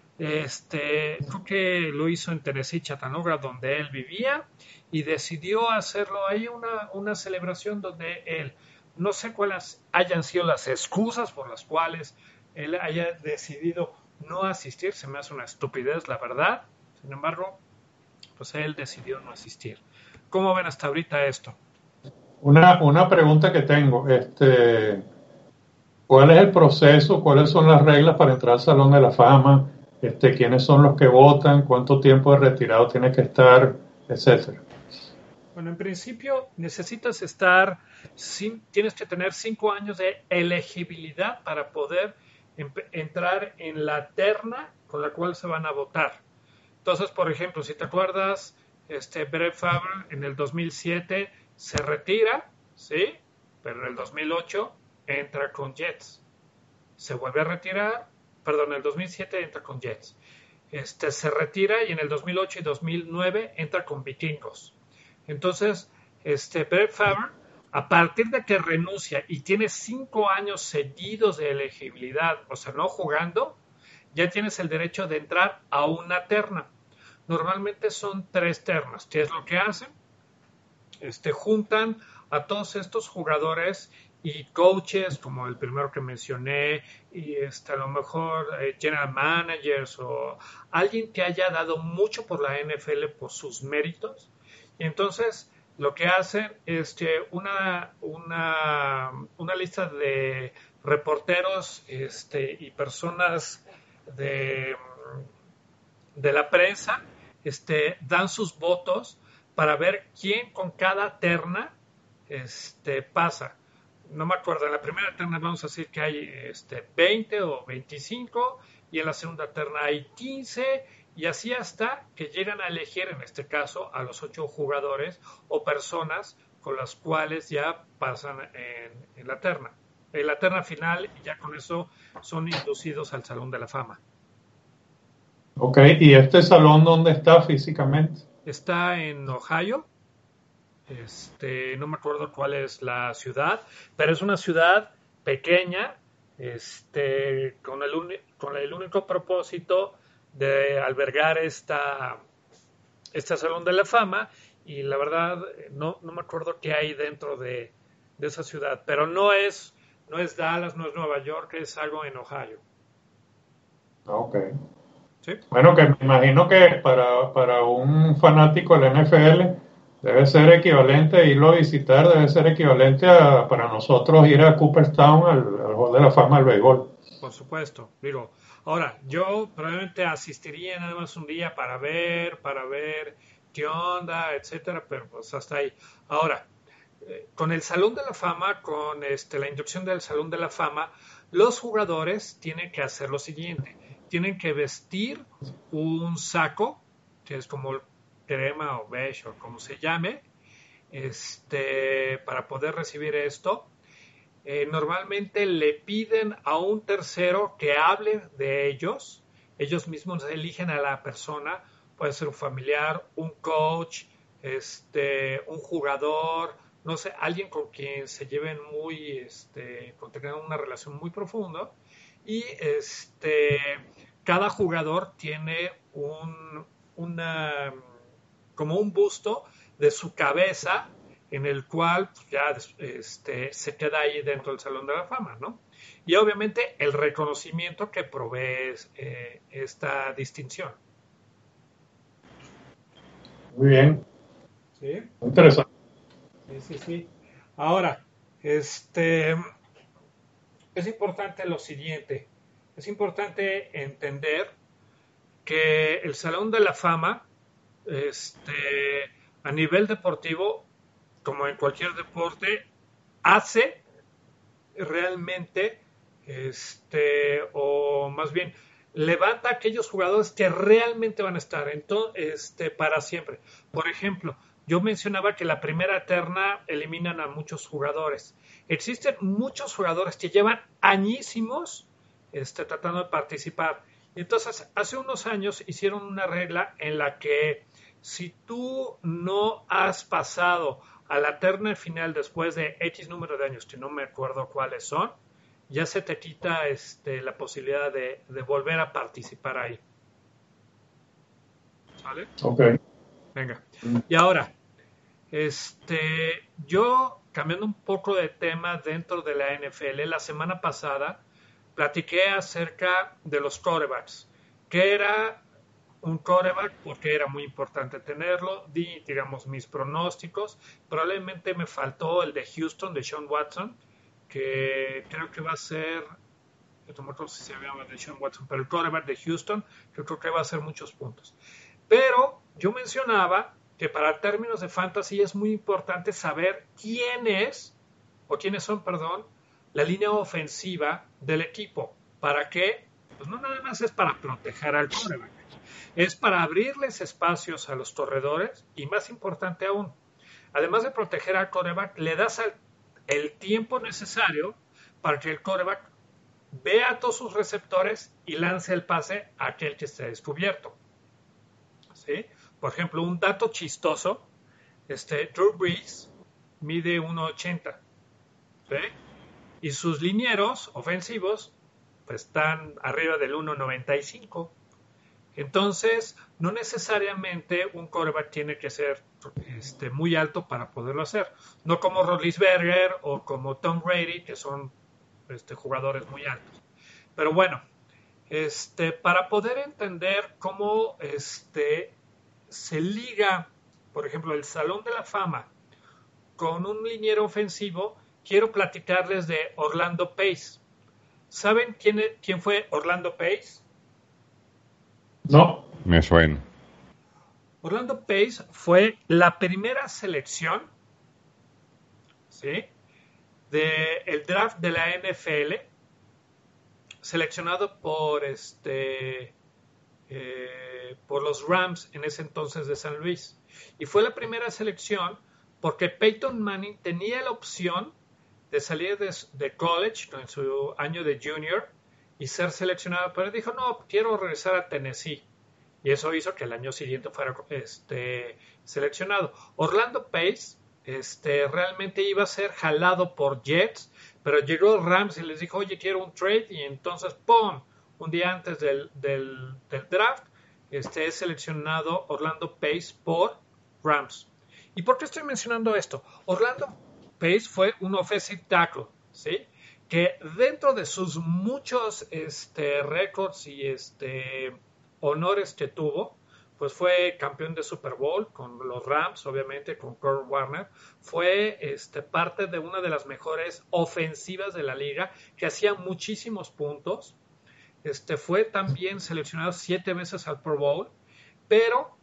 Speaker 3: Este, creo que lo hizo en Tennessee, Chattanooga, donde él vivía, y decidió hacerlo ahí una, una celebración donde él, no sé cuáles hayan sido las excusas por las cuales él haya decidido no asistir, se me hace una estupidez, la verdad. Sin embargo, pues él decidió no asistir. ¿Cómo ven hasta ahorita esto?
Speaker 4: Una, una pregunta que tengo, este, ¿cuál es el proceso? ¿Cuáles son las reglas para entrar al Salón de la Fama? Este, ¿quiénes son los que votan? ¿Cuánto tiempo de retirado tiene que estar? Etcétera.
Speaker 3: Bueno, en principio necesitas estar, sin, tienes que tener cinco años de elegibilidad para poder em, entrar en la terna con la cual se van a votar. Entonces, por ejemplo, si te acuerdas, este Brett Favre en el dos mil siete se retira, ¿sí? Pero en el dos mil ocho entra con Jets. Se vuelve a retirar, perdón, en el dos mil siete entra con Jets. Este, se retira y en el dos mil ocho y dos mil nueve entra con Vikingos. Entonces, este Brett Favre, a partir de que renuncia y tiene cinco años seguidos de elegibilidad, o sea, no jugando, ya tienes el derecho de entrar a una terna. Normalmente son tres ternas. ¿Qué es lo que hacen? Este, juntan a todos estos jugadores y coaches, como el primero que mencioné, y este, a lo mejor eh, general managers o alguien que haya dado mucho por la N F L por sus méritos. Y entonces lo que hacen es que una, una, una lista de reporteros este, y personas de, de la prensa este, dan sus votos para ver quién con cada terna este, pasa. No me acuerdo, en la primera terna vamos a decir que hay este, veinte o veinticinco y en la segunda terna hay quince y así hasta que llegan a elegir, en este caso, a los ocho jugadores o personas con las cuales ya pasan en, en la terna. En la terna final y ya con eso son inducidos al Salón de la Fama.
Speaker 4: Ok, ¿y este salón dónde está físicamente?
Speaker 3: Está en Ohio. Este, no me acuerdo cuál es la ciudad, pero es una ciudad pequeña, este, con el, uni- con el único propósito de albergar esta, este Salón de la Fama, y la verdad no, no me acuerdo qué hay dentro de, de esa ciudad, pero no es, no es Dallas, no es Nueva York, es algo en Ohio.
Speaker 4: Ok.
Speaker 3: ¿Sí?
Speaker 4: Bueno, que me imagino que para, para un fanático de la N F L debe ser equivalente, irlo a visitar, debe ser equivalente a, para nosotros ir a Cooperstown al, al Hall de la Fama del béisbol.
Speaker 3: Por supuesto, digo, Ahora, yo probablemente asistiría nada más un día para ver, para ver qué onda, etcétera, pero pues hasta ahí. Ahora, eh, con el Salón de la Fama, con este, la inducción del Salón de la Fama, los jugadores tienen que hacer lo siguiente. Tienen que vestir un saco, que es como crema o beige o como se llame, este, para poder recibir esto. Eh, normalmente le piden a un tercero que hable de ellos. Ellos mismos eligen a la persona, puede ser un familiar, un coach, este, un jugador, no sé, alguien con quien se lleven muy, este, con tengan una relación muy profunda. Y este, cada jugador tiene un, una, como un busto de su cabeza en el cual pues, ya este, se queda ahí dentro del Salón de la Fama, ¿no? Y obviamente el reconocimiento que provee eh, esta distinción.
Speaker 4: Muy bien.
Speaker 3: ¿Sí?
Speaker 4: Muy interesante.
Speaker 3: Sí, sí, sí. Ahora, este, es importante lo siguiente. Es importante entender que el Salón de la Fama, este, a nivel deportivo, como en cualquier deporte, hace realmente, este, o más bien, levanta a aquellos jugadores que realmente van a estar entonces, este, para siempre. Por ejemplo, yo mencionaba que la primera terna eliminan a muchos jugadores. Existen muchos jugadores que llevan añísimos este, tratando de participar. Entonces, hace unos años hicieron una regla en la que si tú no has pasado a la terna final después de X número de años, que no me acuerdo cuáles son, ya se te quita este, la posibilidad de, de volver a participar ahí. ¿Vale?
Speaker 4: Ok.
Speaker 3: Venga. Y ahora, este, yo cambiando un poco de tema dentro de la N F L, la semana pasada platiqué acerca de los quarterbacks, que era un quarterback porque era muy importante tenerlo, di, digamos, mis pronósticos. Probablemente me faltó el de Houston, de Sean Watson, que creo que va a ser, no me acuerdo si se llama de Sean Watson, pero el quarterback de Houston, que creo que va a hacer muchos puntos. Pero yo mencionaba que para términos de fantasy es muy importante saber quién es, o quiénes son, perdón, la línea ofensiva del equipo. ¿Para qué? Pues no nada más es para proteger al quarterback. Es para abrirles espacios a los corredores y más importante aún, además de proteger al quarterback, le das el, el tiempo necesario para que el quarterback vea a todos sus receptores y lance el pase a aquel que esté descubierto. ¿Sí? Por ejemplo, un dato chistoso, este, Drew Brees mide uno ochenta, ¿sí? Y sus linieros ofensivos pues, están arriba del uno noventa y cinco. Entonces, no necesariamente un quarterback tiene que ser este, muy alto para poderlo hacer. No como Roethlisberger o como Tom Brady, que son este, jugadores muy altos. Pero bueno, este, para poder entender cómo este, se liga, por ejemplo, el Salón de la Fama con un liniero ofensivo, quiero platicarles de Orlando Pace. ¿Saben quién, quién fue Orlando Pace?
Speaker 4: No.
Speaker 2: Me suena.
Speaker 3: Orlando Pace fue la primera selección, ¿sí?, del draft de la N F L, seleccionado por este eh, por los Rams en ese entonces de San Luis. Y fue la primera selección porque Peyton Manning tenía la opción de salir de, de college en su año de junior y ser seleccionado, pero dijo, no, quiero regresar a Tennessee. Y eso hizo que el año siguiente fuera este, seleccionado. Orlando Pace este, realmente iba a ser jalado por Jets, pero llegó Rams y les dijo, oye, quiero un trade, y entonces, ¡pum!, un día antes del, del, del draft, este, es seleccionado Orlando Pace por Rams. ¿Y por qué estoy mencionando esto? Orlando Pace fue un offensive tackle, ¿sí?, que dentro de sus muchos este, récords y este, honores que tuvo, pues fue campeón de Super Bowl con los Rams, obviamente, con Kurt Warner. Fue este, parte de una de las mejores ofensivas de la liga, que hacía muchísimos puntos. este, fue también seleccionado siete veces al Pro Bowl, pero,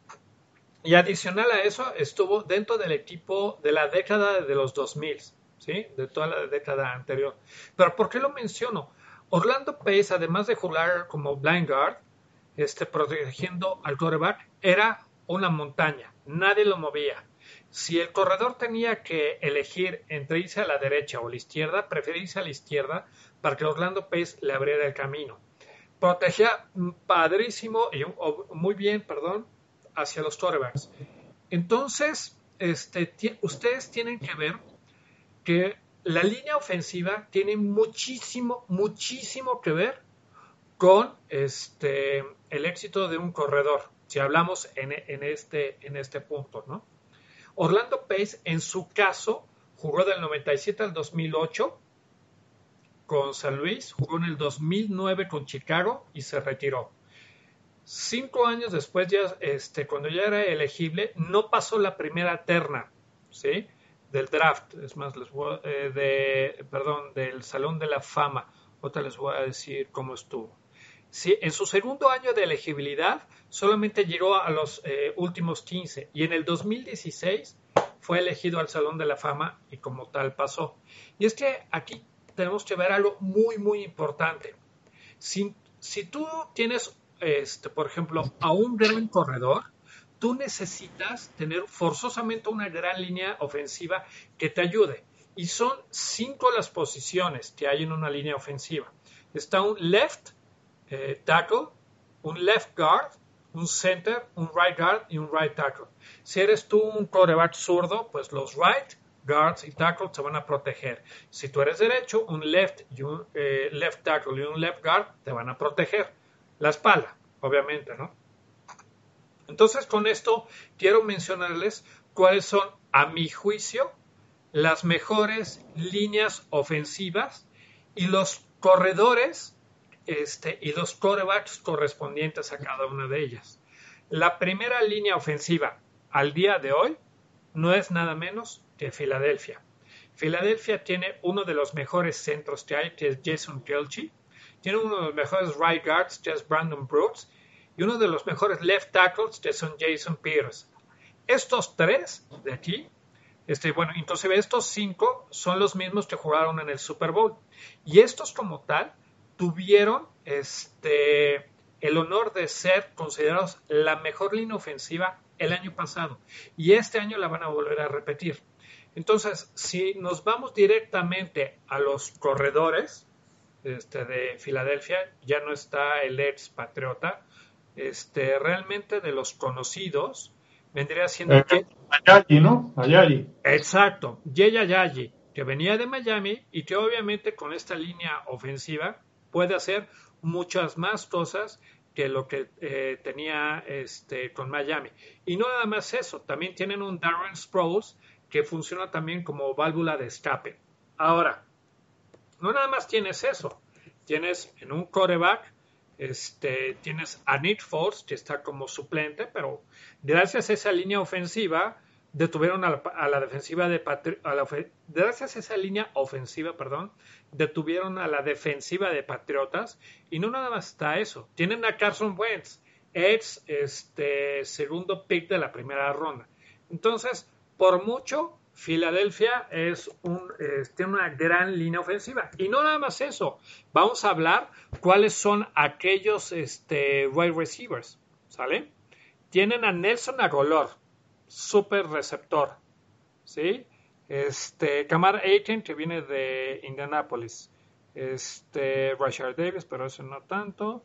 Speaker 3: y adicional a eso, estuvo dentro del equipo de la década de los dos mil, ¿sí? De toda la década anterior. Pero ¿por qué lo menciono? Orlando Pace, además de jugar como blind guard, este, protegiendo al quarterback, era una montaña, nadie lo movía. Si el corredor tenía que elegir entre irse a la derecha o a la izquierda, prefería irse a la izquierda para que Orlando Pace le abriera el camino. Protegía padrísimo y muy bien, perdón, hacia los quarterbacks. Entonces, este, t- ustedes tienen que ver que la línea ofensiva tiene muchísimo, muchísimo que ver con este, el éxito de un corredor, si hablamos en, en, este, en este punto, ¿no? Orlando Pace, en su caso, jugó del noventa y siete al dos mil ocho con San Luis, jugó en el dos mil nueve con Chicago y se retiró. Cinco años después, ya, este, cuando ya era elegible, no pasó la primera terna, ¿sí? Del draft, es más, les voy, eh, de, perdón, del Salón de la Fama. Otra les voy a decir cómo estuvo. Sí, en su segundo año de elegibilidad solamente llegó a los eh, últimos quince y en el dos mil dieciséis fue elegido al Salón de la Fama y como tal pasó. Y es que aquí tenemos que ver algo muy muy importante. Si, si tú tienes, este, por ejemplo, a un gran corredor, tú necesitas tener forzosamente una gran línea ofensiva que te ayude. Y son cinco las posiciones que hay en una línea ofensiva. Está un left Eh, tackle, un left guard, un center, un right guard y un right tackle. Si eres tú un quarterback zurdo, pues los right guards y tackles te van a proteger. Si tú eres derecho, un left, y un, eh, left tackle y un left guard te van a proteger. La espalda, obviamente, ¿no? Entonces, con esto quiero mencionarles cuáles son, a mi juicio, las mejores líneas ofensivas y los corredores Este, y los quarterbacks correspondientes a cada una de ellas. La primera línea ofensiva al día de hoy no es nada menos que Filadelfia. Filadelfia tiene uno de los mejores centros que hay, que es Jason Kelce. Tiene uno de los mejores right guards, que es Brandon Brooks. Y uno de los mejores left tackles, que son Jason Peters. Estos tres de aquí, este, bueno, inclusive estos cinco son los mismos que jugaron en el Super Bowl. Y estos como tal tuvieron este, el honor de ser considerados la mejor línea ofensiva el año pasado. Y este año la van a volver a repetir. Entonces, si nos vamos directamente a los corredores este, de Filadelfia, ya no está el ex Patriota. Este, realmente de los conocidos, vendría siendo...
Speaker 4: Eh, Ayayi, ¿no? Ayayi.
Speaker 3: Exacto, Jay Ayayi, que venía de Miami y que obviamente con esta línea ofensiva puede hacer muchas más cosas que lo que eh, tenía este, con Miami. Y no nada más eso, también tienen un Darren Sproles que funciona también como válvula de escape. Ahora, no nada más tienes eso, tienes en un quarterback, este, tienes a Nick Foles que está como suplente, pero gracias a esa línea ofensiva detuvieron a la, a la defensiva de Patri- a la, gracias a esa línea ofensiva, perdón, detuvieron a la defensiva de Patriotas y no nada más está eso. Tienen a Carson Wentz, ex este segundo pick de la primera ronda. Entonces, por mucho, Filadelfia es un, eh, tiene una gran línea ofensiva. Y no nada más eso. Vamos a hablar cuáles son aquellos este, wide receivers, ¿sale? Tienen a Nelson Agholor, super receptor, ¿sí? Este, Kamar Aiken, que viene de Indianapolis. Este, Rashard Davis, pero eso no tanto.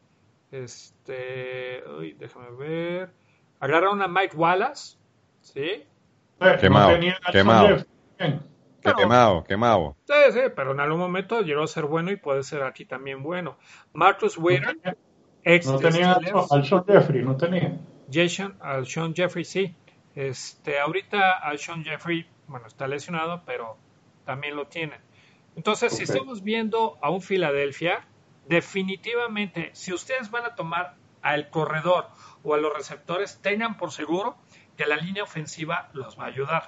Speaker 3: Este, uy, déjame ver. Agarraron a Mike Wallace, ¿sí?
Speaker 2: Quemado,
Speaker 4: no tenía
Speaker 2: quemado.
Speaker 3: Pero,
Speaker 2: quemado, quemado.
Speaker 3: Sí, sí, pero en algún momento llegó a ser bueno y puede ser aquí también bueno. Marcus Wheaton,
Speaker 4: No
Speaker 3: ex
Speaker 4: no tenía
Speaker 3: Steelers.
Speaker 4: al Sean Jeffrey, no tenía.
Speaker 3: Jason, al Sean Jeffrey, sí. Este, ahorita al Sean Jeffrey, bueno, está lesionado, pero también lo tienen. Entonces, okay. Si estamos viendo a un Filadelfia, definitivamente, si ustedes van a tomar al corredor o a los receptores, tengan por seguro que la línea ofensiva los va a ayudar.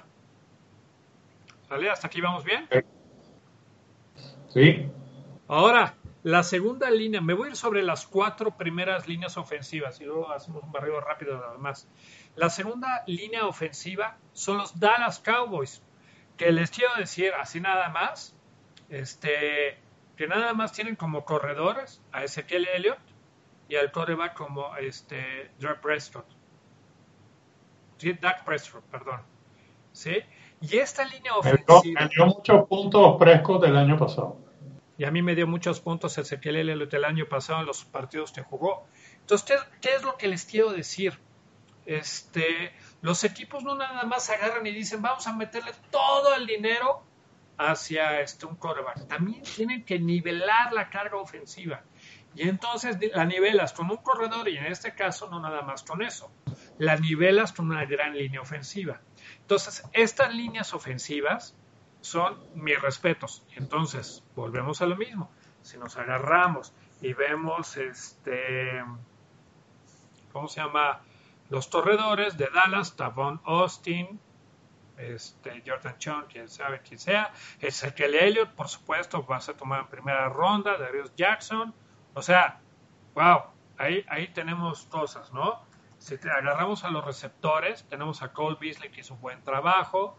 Speaker 3: ¿Sale? ¿Hasta aquí vamos bien?
Speaker 4: Sí.
Speaker 3: Ahora, La segunda línea, me voy a ir sobre las cuatro primeras líneas ofensivas y luego hacemos un barrido rápido nada más. La segunda línea ofensiva son los Dallas Cowboys, que les quiero decir así nada más, este, que nada más tienen como corredores a Ezekiel Elliott y al quarterback como este, Dak Prescott. Sí, Dak Prescott, perdón. ¿Sí? Y esta línea ofensiva...
Speaker 4: Me dio muchos puntos Prescott del año pasado.
Speaker 3: Y a mí me dio muchos puntos Ezequiel Elliott el año pasado en los partidos que jugó. Entonces, ¿qué, qué es lo que les quiero decir? Este, los equipos no nada más agarran y dicen, vamos a meterle todo el dinero hacia este, un quarterback. También tienen que nivelar la carga ofensiva. Y entonces la nivelas con un corredor y en este caso no nada más con eso. La nivelas con una gran línea ofensiva. Entonces, estas líneas ofensivas son mis respetos. Entonces, volvemos a lo mismo. Si nos agarramos y vemos este, ¿cómo se llama? Los corredores de Dallas, Tavon Austin, este, Jordan Chung, quien sabe quién sea, Ezekiel Elliott, por supuesto, va a ser tomado en primera ronda, Darius Jackson. O sea, wow, ahí, ahí tenemos cosas, ¿no? Si te agarramos a los receptores, tenemos a Cole Beasley, que hizo un buen trabajo.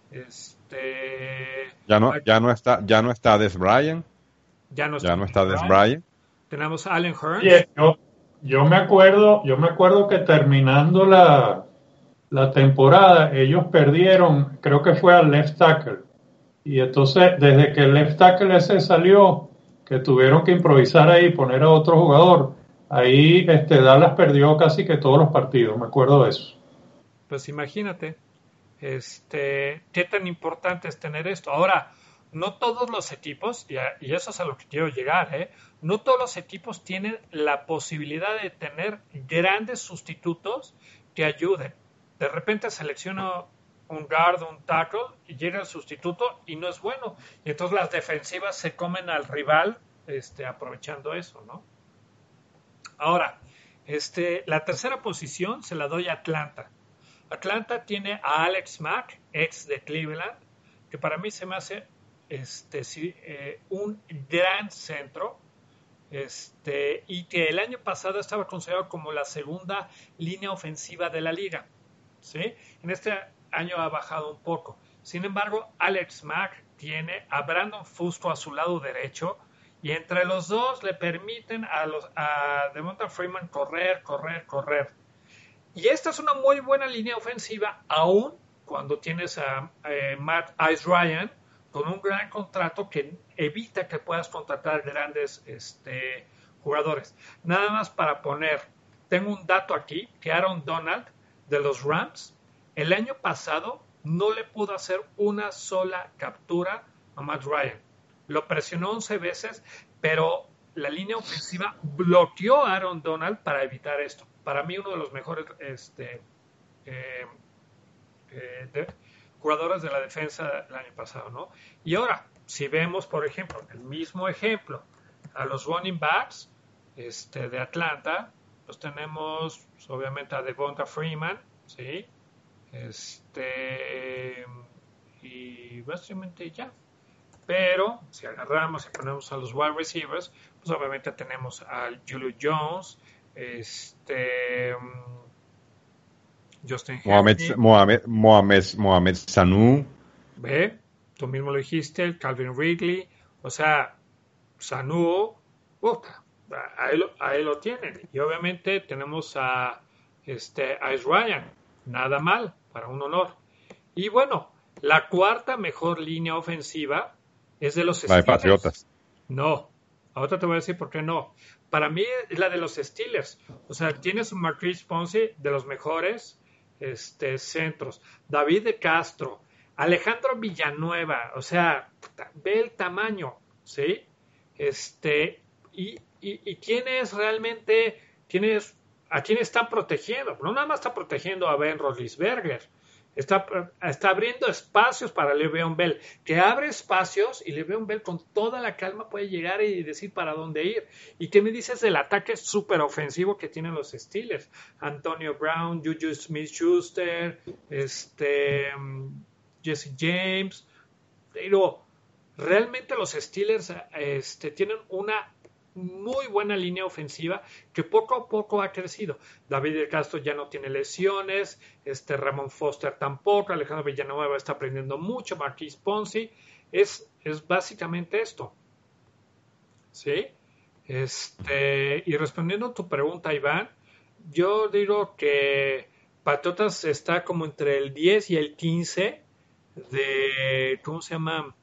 Speaker 3: Este,
Speaker 2: ya no, ya no está, ya no está Dez Bryant.
Speaker 3: Ya no está,
Speaker 2: ya no está Dez Bryant.
Speaker 3: Tenemos a Allen Hurns.
Speaker 4: Oye, yo, yo me acuerdo, yo me acuerdo que terminando la, la temporada, ellos perdieron, creo que fue al left tackle. Y entonces, desde que el left tackle ese salió, que tuvieron que improvisar ahí, poner a otro jugador, ahí este, Dallas perdió casi que todos los partidos, me acuerdo de eso.
Speaker 3: Pues imagínate, este, qué tan importante es tener esto. Ahora, no todos los equipos, y, a, y eso es a lo que quiero llegar, ¿eh? No todos los equipos tienen la posibilidad de tener grandes sustitutos que ayuden. De repente selecciona un guard, un tackle, y llega el sustituto y no es bueno. Y entonces las defensivas se comen al rival este, aprovechando eso, ¿no? Ahora, este, la tercera posición se la doy a Atlanta. Atlanta tiene a Alex Mack, ex de Cleveland, que para mí se me hace este, sí, eh, un gran centro, este, y que el año pasado estaba considerado como la segunda línea ofensiva de la liga, ¿sí? En este año ha bajado un poco. Sin embargo, Alex Mack tiene a Brandon Fusto a su lado derecho, y entre los dos le permiten a, los, a Devonta Freeman correr, correr, correr. Y esta es una muy buena línea ofensiva, aún cuando tienes a eh, Matt Ice Ryan con un gran contrato que evita que puedas contratar grandes este, jugadores. Nada más para poner, tengo un dato aquí, que Aaron Donald de los Rams, el año pasado no le pudo hacer una sola captura a Matt Ryan. Lo presionó once veces, pero la línea ofensiva bloqueó a Aaron Donald para evitar esto. Para mí uno de los mejores este, eh, eh, de, jugadores de la defensa el año pasado, ¿no? Y ahora, si vemos, por ejemplo, el mismo ejemplo, a los running backs este, de Atlanta, pues tenemos pues, obviamente a Devonta Freeman, ¿sí? Este, y básicamente ya. Pero si agarramos y ponemos a los wide receivers, pues obviamente tenemos a Julio Jones, este, Justin
Speaker 2: Mohamed, Mohamed, Mohamed, Mohamed Sanu.
Speaker 3: Ve, tú mismo lo dijiste, el Calvin Ridley, o sea, Sanu, uf, ahí, lo, ahí lo tienen. Y obviamente tenemos a este, Ice Ryan, nada mal, para un honor. Y bueno, la cuarta mejor línea ofensiva es de los
Speaker 2: Steelers. La de Patriotas.
Speaker 3: No, ahora te voy a decir por qué no. Para mí es la de los Steelers. O sea, tienes un Marquise Ponce de los mejores este, centros. David de Castro, Alejandro Villanueva. O sea, ve el tamaño, ¿sí? Este, y, y, y quién es realmente, quién es, a quién están protegiendo. No nada más está protegiendo a Ben Roethlisberger. Está, está abriendo espacios para Le'Veon Bell, que abre espacios y Le'Veon Bell con toda la calma puede llegar y decir para dónde ir. ¿Y qué me dices del ataque súper ofensivo que tienen los Steelers? Antonio Brown, Juju Smith-Schuster, este, Jesse James. Pero realmente los Steelers este, tienen una muy buena línea ofensiva que poco a poco ha crecido. David Castro ya no tiene lesiones, este Ramón Foster tampoco, Alejandro Villanueva está aprendiendo mucho, Marquise Ponce, es, es básicamente esto. ¿Sí? Este, y respondiendo a tu pregunta, Iván, yo digo que Patriotas está como entre el diez y el quince de, ¿cómo se llama?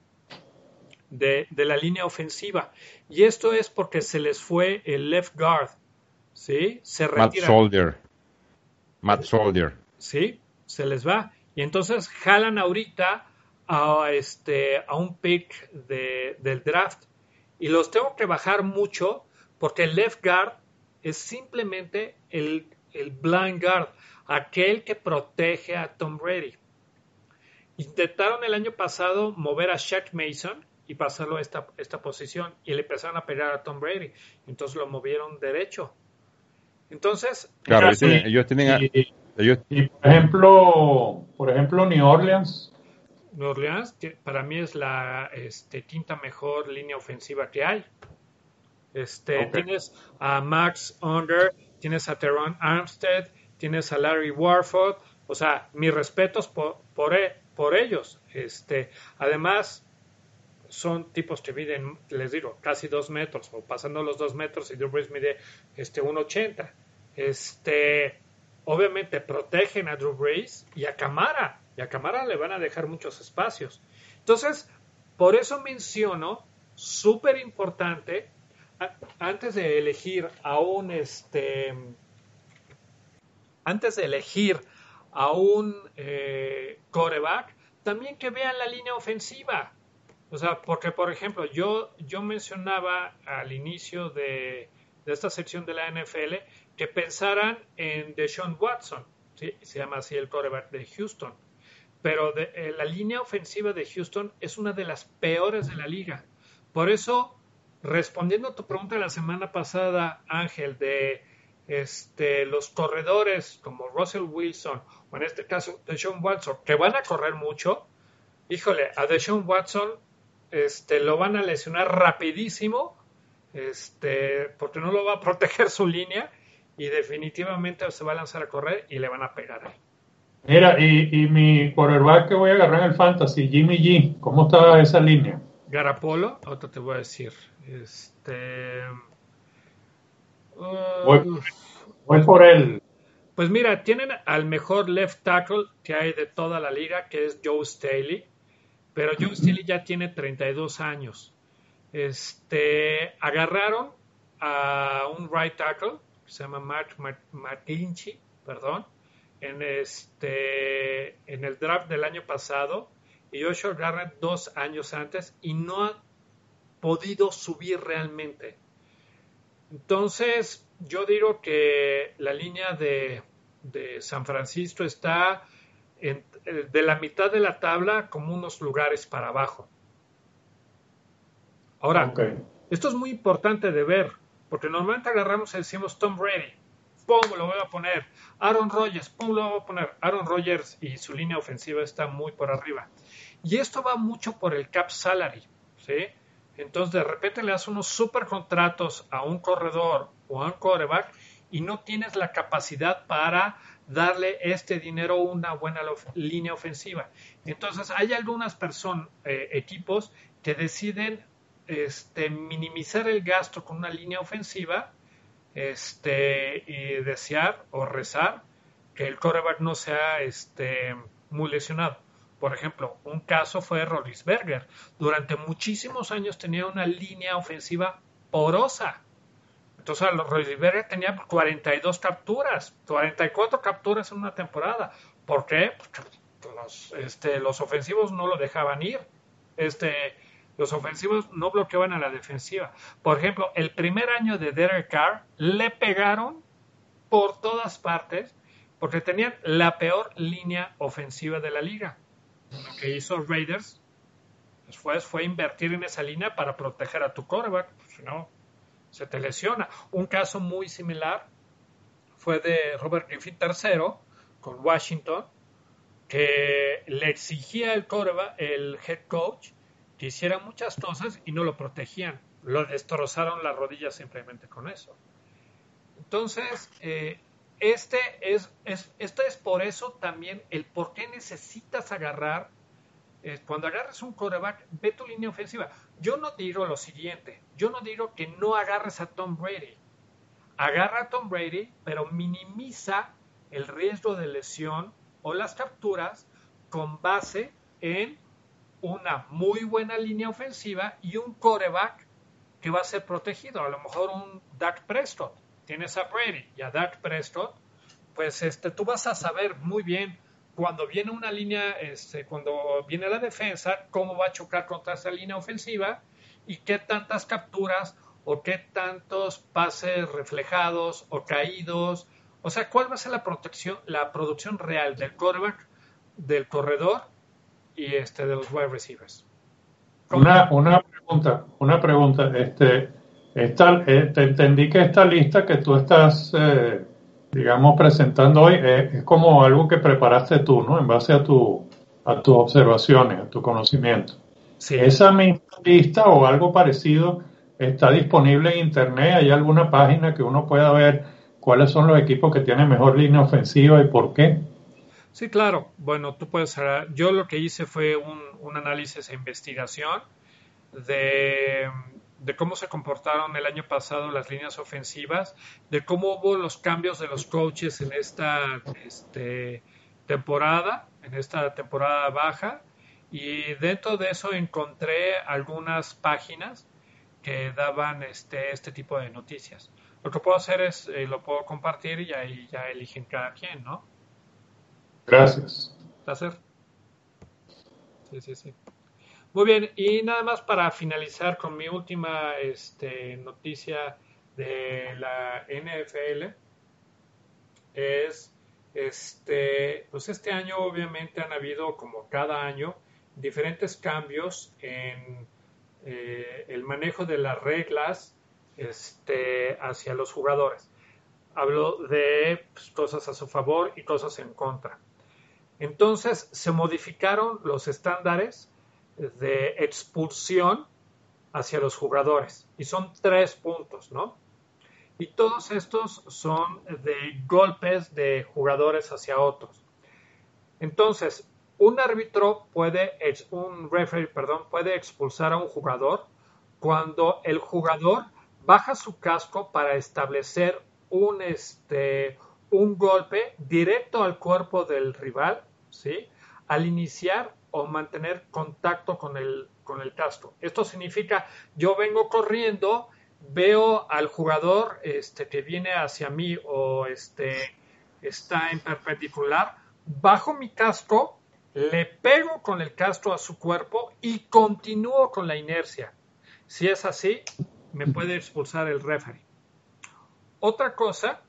Speaker 3: De, de la línea ofensiva. Y esto es porque se les fue el left guard. ¿Sí? Se retira.
Speaker 2: Matt Soldier. Matt Soldier.
Speaker 3: Sí, se les va. Y entonces jalan ahorita a, este, a un pick de, del draft. Y los tengo que bajar mucho porque el left guard es simplemente el, el blind guard, aquel que protege a Tom Brady. Intentaron el año pasado mover a Shaq Mason y pasarlo a esta, esta posición y le empezaron a pegar a Tom Brady. Entonces lo movieron derecho. Entonces,
Speaker 2: claro,
Speaker 3: ellos
Speaker 2: tienen, ellos tienen a,
Speaker 4: y,
Speaker 2: ellos...
Speaker 4: y por ejemplo, por ejemplo, New Orleans.
Speaker 3: New Orleans, que para mí es la este, quinta mejor línea ofensiva que hay. Este, okay. Tienes a Max Unger, tienes a Teron Armstead, tienes a Larry Warford, o sea, mis respetos por, por, por ellos. Este, además, son tipos que miden, les digo, casi dos metros, o pasando los dos metros, y Drew Brees mide este, uno ochenta. Este, obviamente protegen a Drew Brees y a Kamara. Y a Kamara le van a dejar muchos espacios. Entonces, por eso menciono, súper importante, antes de elegir a un, este, antes de elegir a un eh, quarterback, también que vean la línea ofensiva. O sea, porque, por ejemplo, yo, yo mencionaba al inicio de, de esta sección de la N F L que pensaran en Deshaun Watson, ¿sí? Se llama así el quarterback de Houston. Pero de, eh, la línea ofensiva de Houston es una de las peores de la liga. Por eso, respondiendo a tu pregunta de la semana pasada, Ángel, de este, los corredores como Russell Wilson, o en este caso Deshaun Watson, que van a correr mucho, híjole, a Deshaun Watson este, lo van a lesionar rapidísimo, este, porque no lo va a proteger su línea, y definitivamente se va a lanzar a correr y le van a pegar ahí.
Speaker 4: Mira, y, y mi quarterback que voy a agarrar en el Fantasy, Jimmy G, ¿cómo está esa línea?
Speaker 3: Garapolo, ahorita te voy a decir. Este. Uh,
Speaker 4: voy, voy por él.
Speaker 3: Pues mira, tienen al mejor left tackle que hay de toda la liga, que es Joe Staley. Pero Joe Staley ya tiene treinta y dos años. Este, agarraron a un right tackle, que se llama Mark McGlinchey, perdón. En este en el draft del año pasado y Joshua Garrett dos años antes y no ha podido subir realmente. Entonces yo digo que la línea de, de San Francisco está en, de la mitad de la tabla como unos lugares para abajo. Ahora, okay. Esto es muy importante de ver porque normalmente agarramos y decimos Tom Brady, ¡pum! Lo voy a poner. Aaron Rodgers, ¡pum! Lo voy a poner. Aaron Rodgers y su línea ofensiva está muy por arriba. Y esto va mucho por el cap salary, ¿sí? Entonces, de repente le das unos super contratos a un corredor o a un quarterback y no tienes la capacidad para darle este dinero a una buena línea ofensiva. Entonces, hay algunas personas, eh, equipos que deciden este, minimizar el gasto con una línea ofensiva Este, y desear o rezar que el quarterback no sea este, muy lesionado. Por ejemplo, un caso fue Roethlisberger. Durante muchísimos años tenía una línea ofensiva porosa. Entonces, Roethlisberger tenía cuarenta y dos capturas, cuarenta y cuatro capturas en una temporada. ¿Por qué? Porque los, este, los ofensivos no lo dejaban ir. Este... Los ofensivos no bloqueaban a la defensiva. Por ejemplo, el primer año de Derek Carr le pegaron por todas partes porque tenían la peor línea ofensiva de la liga. Lo que hizo Raiders después fue invertir en esa línea para proteger a tu quarterback, si no, se te lesiona. Un caso muy similar fue de Robert Griffin tercero con Washington, que le exigía el quarterback, el head coach, que hiciera muchas cosas y no lo protegían. lo destrozaron las rodillas simplemente con eso. Entonces, eh, este es, es, esto es por eso también el por qué necesitas agarrar, eh, cuando agarres un quarterback, ve tu línea ofensiva. Yo no digo lo siguiente, yo no digo que no agarres a Tom Brady. Agarra a Tom Brady, pero minimiza el riesgo de lesión o las capturas con base en una muy buena línea ofensiva y un quarterback que va a ser protegido. A lo mejor un Dak Prescott. Tienes a Brady y a Dak Prescott, pues este, tú vas a saber muy bien cuando viene una línea, este, cuando viene la defensa, cómo va a chocar contra esa línea ofensiva y qué tantas capturas o qué tantos pases reflejados o caídos. O sea, cuál va a ser la protección, la producción real del quarterback, del corredor y este de los wide receivers.
Speaker 4: Una, una pregunta, una pregunta, este, esta, eh, te entendí que esta lista que tú estás, eh, digamos, presentando hoy eh, es como algo que preparaste tú, ¿no? En base a tu, a tus observaciones, a tu conocimiento.
Speaker 3: Sí.
Speaker 4: Esa misma lista o algo parecido está disponible en internet. ¿Hay alguna página que uno pueda ver cuáles son los equipos que tienen mejor línea ofensiva y por qué?
Speaker 3: Sí, claro. Bueno, tú puedes. Yo lo que hice fue un, un análisis e investigación de, de cómo se comportaron el año pasado las líneas ofensivas, de cómo hubo los cambios de los coaches en esta este, temporada, en esta temporada baja, y dentro de eso encontré algunas páginas que daban este, este tipo de noticias. Lo que puedo hacer es, eh, lo puedo compartir y ahí ya eligen cada quien, ¿no?
Speaker 4: Gracias.
Speaker 3: Placer. Sí, sí, sí. Muy bien, y nada más para finalizar con mi última este, noticia de la N F L, es, este, pues este año obviamente han habido, como cada año, diferentes cambios en eh, el manejo de las reglas este, hacia los jugadores. Hablo de pues, cosas a su favor y cosas en contra. Entonces se modificaron los estándares de expulsión hacia los jugadores y son tres puntos, ¿no? Y todos estos son de golpes de jugadores hacia otros. Entonces, un árbitro puede, un referee, perdón, puede expulsar a un jugador cuando el jugador baja su casco para establecer un, este, un golpe directo al cuerpo del rival, ¿sí? Al iniciar o mantener contacto con el, con el casco. Esto significa, yo vengo corriendo, veo al jugador este, que viene hacia mí o este, está en perpendicular, bajo mi casco, le pego con el casco a su cuerpo y continúo con la inercia. Si es así, me puede expulsar el referee. Otra cosa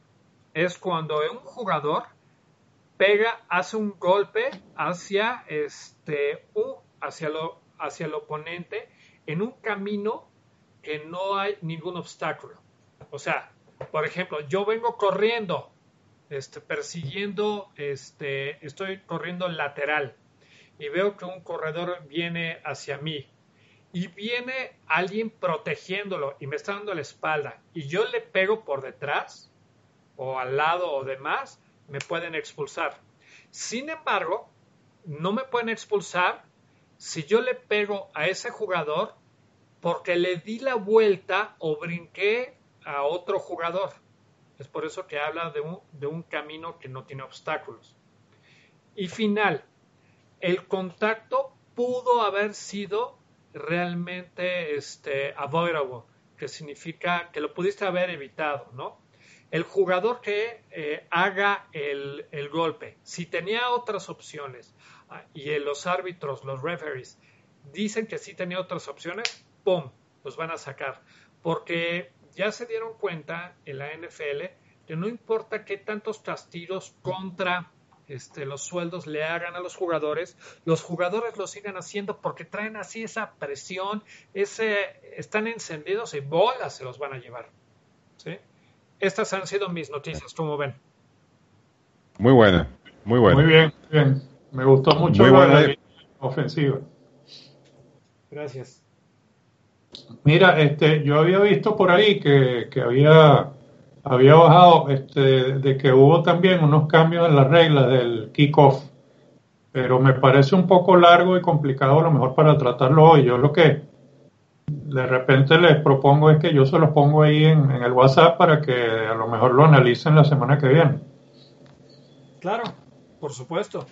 Speaker 3: es cuando un jugador pega, hace un golpe hacia, este, un, hacia, lo, hacia el oponente en un camino que no hay ningún obstáculo. O sea, por ejemplo, yo vengo corriendo, este, persiguiendo, este, estoy corriendo lateral y veo que un corredor viene hacia mí y viene alguien protegiéndolo y me está dando la espalda y yo le pego por detrás o al lado o demás, me pueden expulsar. Sin embargo, no me pueden expulsar si yo le pego a ese jugador porque le di la vuelta o brinqué a otro jugador. Es por eso que habla de un, de un camino que no tiene obstáculos. Y final, el contacto pudo haber sido realmente este, avoidable, que significa que lo pudiste haber evitado, ¿no? El jugador que eh, haga el, el golpe, si tenía otras opciones ah, y eh, los árbitros, los referees, dicen que sí tenía otras opciones, ¡pum!, los van a sacar. Porque ya se dieron cuenta en la N F L que no importa qué tantos castigos contra este, los sueldos le hagan a los jugadores, los jugadores lo sigan haciendo porque traen así esa presión, ese, están encendidos y bolas se los van a llevar, ¿sí? Estas han sido mis noticias, ¿cómo ven?
Speaker 2: Muy buena, muy buena.
Speaker 4: Muy bien, muy bien. Me gustó mucho
Speaker 2: muy
Speaker 4: la,
Speaker 2: buena.
Speaker 4: la línea ofensiva.
Speaker 3: Gracias.
Speaker 4: Mira, este, yo había visto por ahí que, que había, había bajado este, de que hubo también unos cambios en las reglas del kickoff, pero me parece un poco largo y complicado a lo mejor para tratarlo hoy. Yo lo que de repente les propongo es que yo se los pongo ahí en, en el WhatsApp para que a lo mejor lo analicen la semana que viene.
Speaker 3: Claro, por supuesto.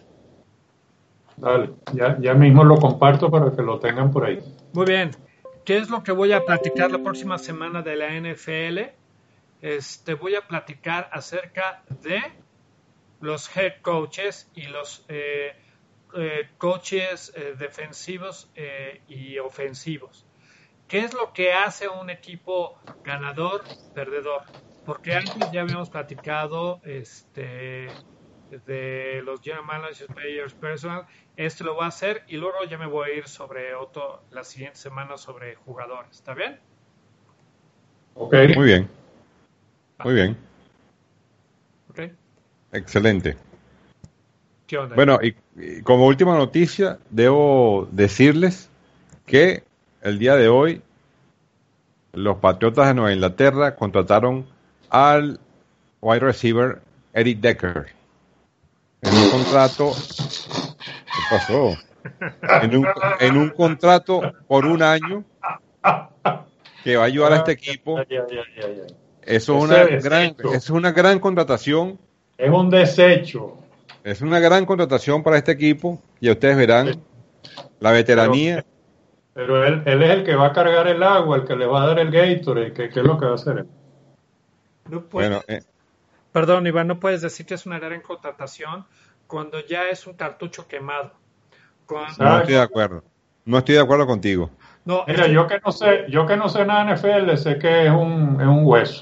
Speaker 4: Dale, ya, ya mismo lo comparto para que lo tengan por ahí.
Speaker 3: Muy bien. ¿Qué es lo que voy a platicar la próxima semana de la N F L? Este, voy a platicar acerca de los head coaches y los eh, eh, coaches eh, defensivos eh, y ofensivos. ¿Qué es lo que hace un equipo ganador, perdedor? Porque antes ya habíamos platicado este, de los general managers, players, personal. Este lo voy a hacer y luego ya me voy a ir sobre otro la siguiente semana sobre jugadores. ¿Está bien?
Speaker 4: Ok.
Speaker 2: Muy bien. Muy bien.
Speaker 3: Ok.
Speaker 2: Excelente.
Speaker 3: ¿Qué onda?
Speaker 2: Bueno, y, y como última noticia, debo decirles que el día de hoy los Patriotas de Nueva Inglaterra contrataron al wide receiver Eric Decker en un contrato. ¿Qué pasó? En un, en un contrato por un año que va a ayudar a este equipo. Eso es una gran, es una gran contratación.
Speaker 4: Es un desecho.
Speaker 2: Es una gran contratación para este equipo. Y ustedes verán la veteranía.
Speaker 4: Pero, pero él, él es el que va a cargar el agua, el que le va a dar el Gatorade. ¿Qué, qué es lo que va a hacer él?
Speaker 3: No puedes,
Speaker 2: Bueno, eh,
Speaker 3: perdón, Iván, no puedes decir que es una gran contratación cuando ya es un cartucho quemado. Cuando,
Speaker 2: no estoy de acuerdo. No estoy de acuerdo contigo.
Speaker 3: no,
Speaker 4: Mira,
Speaker 3: es-
Speaker 4: yo que no sé, yo que no sé nada de N F L, sé que es un, es un hueso.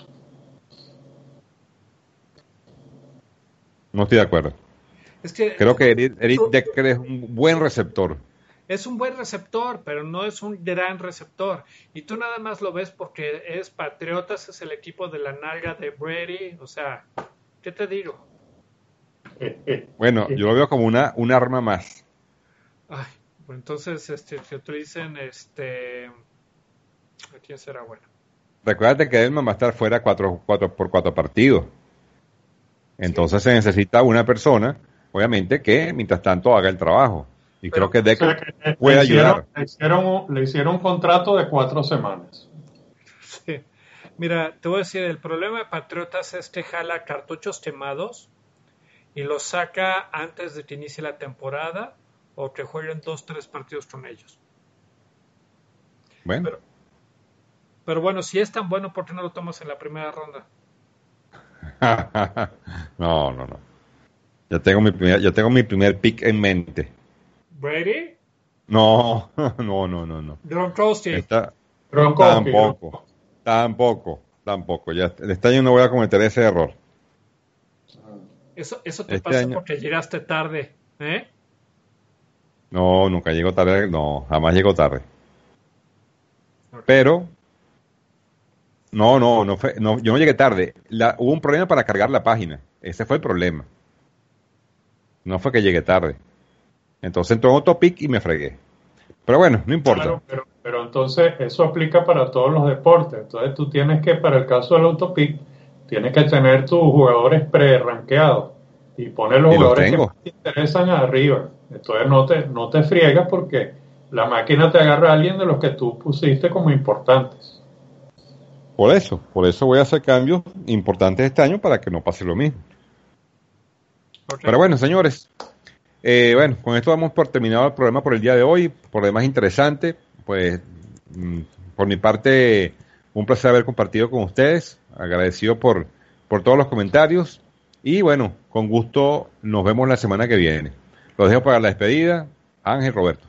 Speaker 2: No estoy de acuerdo.
Speaker 3: es que
Speaker 2: Creo que Eric, Eric Decker es un buen receptor.
Speaker 3: es un buen receptor, pero no es un gran receptor. Y tú nada más lo ves porque es Patriotas, es el equipo de la nalga de Brady. O sea, ¿qué te digo?
Speaker 2: Bueno, yo lo veo como una, un arma más.
Speaker 3: Ay, pues entonces este, que utilicen este... ¿A quién será bueno?
Speaker 2: Recuérdate que Edelman va a estar fuera cuatro, cuatro por cuatro partidos. Entonces se necesita una persona, obviamente, que mientras tanto haga el trabajo. Y
Speaker 3: Pero,
Speaker 2: creo que
Speaker 4: O sea,
Speaker 2: Decker
Speaker 4: que
Speaker 2: puede
Speaker 4: le hicieron,
Speaker 2: ayudar.
Speaker 4: le, hicieron, un- le hicieron un contrato de cuatro semanas.
Speaker 3: Sí. Mira, te voy a decir, el problema de Patriotas es que jala cartuchos quemados y los saca antes de que inicie la temporada o que jueguen dos, tres partidos con ellos.
Speaker 2: Bueno,
Speaker 3: Pero, pero bueno, si es tan bueno, ¿por qué no lo tomas en la primera ronda?
Speaker 2: no, no, no. Ya tengo mi primer, ya tengo mi primer pick en mente.
Speaker 3: ¿Brady?
Speaker 2: No, no, no, no, no.
Speaker 3: Gronkowski.
Speaker 2: Esta-
Speaker 4: Gronkowski,
Speaker 2: tampoco, tampoco, tampoco. Ya este año no voy a cometer ese error.
Speaker 3: Eso, eso te
Speaker 2: Este
Speaker 3: pasa
Speaker 2: año-
Speaker 3: porque llegaste tarde, ¿eh?
Speaker 2: No, nunca llego tarde, no, jamás llego tarde. Pero, no, no, no fue, no, yo no llegué tarde. La, hubo un problema para cargar la página. Ese fue el problema. No fue que llegué tarde. Entonces entró en otro pick y me fregué. Pero bueno, no importa.
Speaker 4: Claro, pero, pero entonces eso aplica para todos los deportes. Entonces tú tienes que, para el caso del autopic, tienes que tener tus jugadores pre-ranqueados y poner los
Speaker 2: Y los
Speaker 4: jugadores que
Speaker 2: tengo.
Speaker 4: más te interesan arriba. Entonces no te, no te friegas porque la máquina te agarra a alguien de los que tú pusiste como importantes.
Speaker 2: Por eso, por eso voy a hacer cambios importantes este año para que no pase lo mismo.
Speaker 3: Ok.
Speaker 2: Pero bueno, señores, eh, bueno, con esto damos por terminado el programa por el día de hoy. Por demás interesante, pues mm, por mi parte, un placer haber compartido con ustedes. Agradecido por, por todos los comentarios. Y bueno, con gusto nos vemos la semana que viene. Los dejo para la despedida. Ángel, Roberto.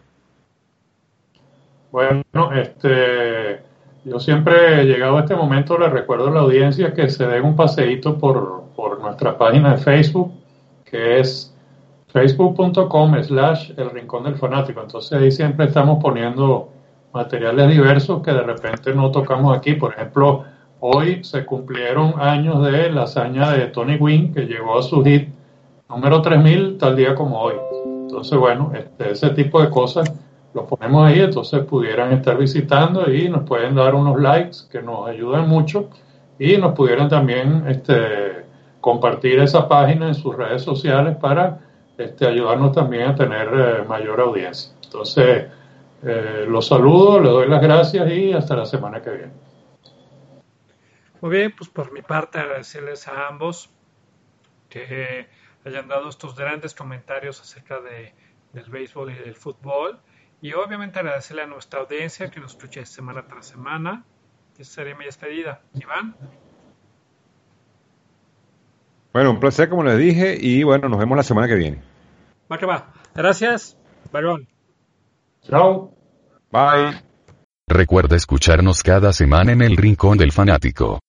Speaker 4: Bueno, este, yo siempre he llegado a este momento, le recuerdo a la audiencia que se den un paseíto por, por nuestra página de Facebook, que es facebook.com slash el rincón del fanático. Entonces ahí siempre estamos poniendo materiales diversos que de repente no tocamos aquí. Por ejemplo, hoy se cumplieron años de la hazaña de Tony Gwynn, que llegó a su hit número tres mil tal día como hoy. Entonces, bueno, este, ese tipo de cosas los ponemos ahí, entonces pudieran estar visitando y nos pueden dar unos likes que nos ayudan mucho y nos pudieran también este, compartir esa página en sus redes sociales para este, ayudarnos también a tener eh, mayor audiencia. Entonces, eh, los saludo, les doy las gracias y hasta la semana que viene.
Speaker 3: Muy bien, pues por mi parte agradecerles a ambos que hayan dado estos grandes comentarios acerca de, del béisbol y del fútbol. Y obviamente agradecerle a nuestra audiencia que nos escuche semana tras semana. Esa sería mi despedida. Iván.
Speaker 2: Bueno, un placer como les dije y bueno, nos vemos la semana que viene.
Speaker 3: Va que va. Gracias. Varón.
Speaker 4: Chao.
Speaker 2: Bye.
Speaker 1: Recuerda escucharnos cada semana en El Rincón del Fanático.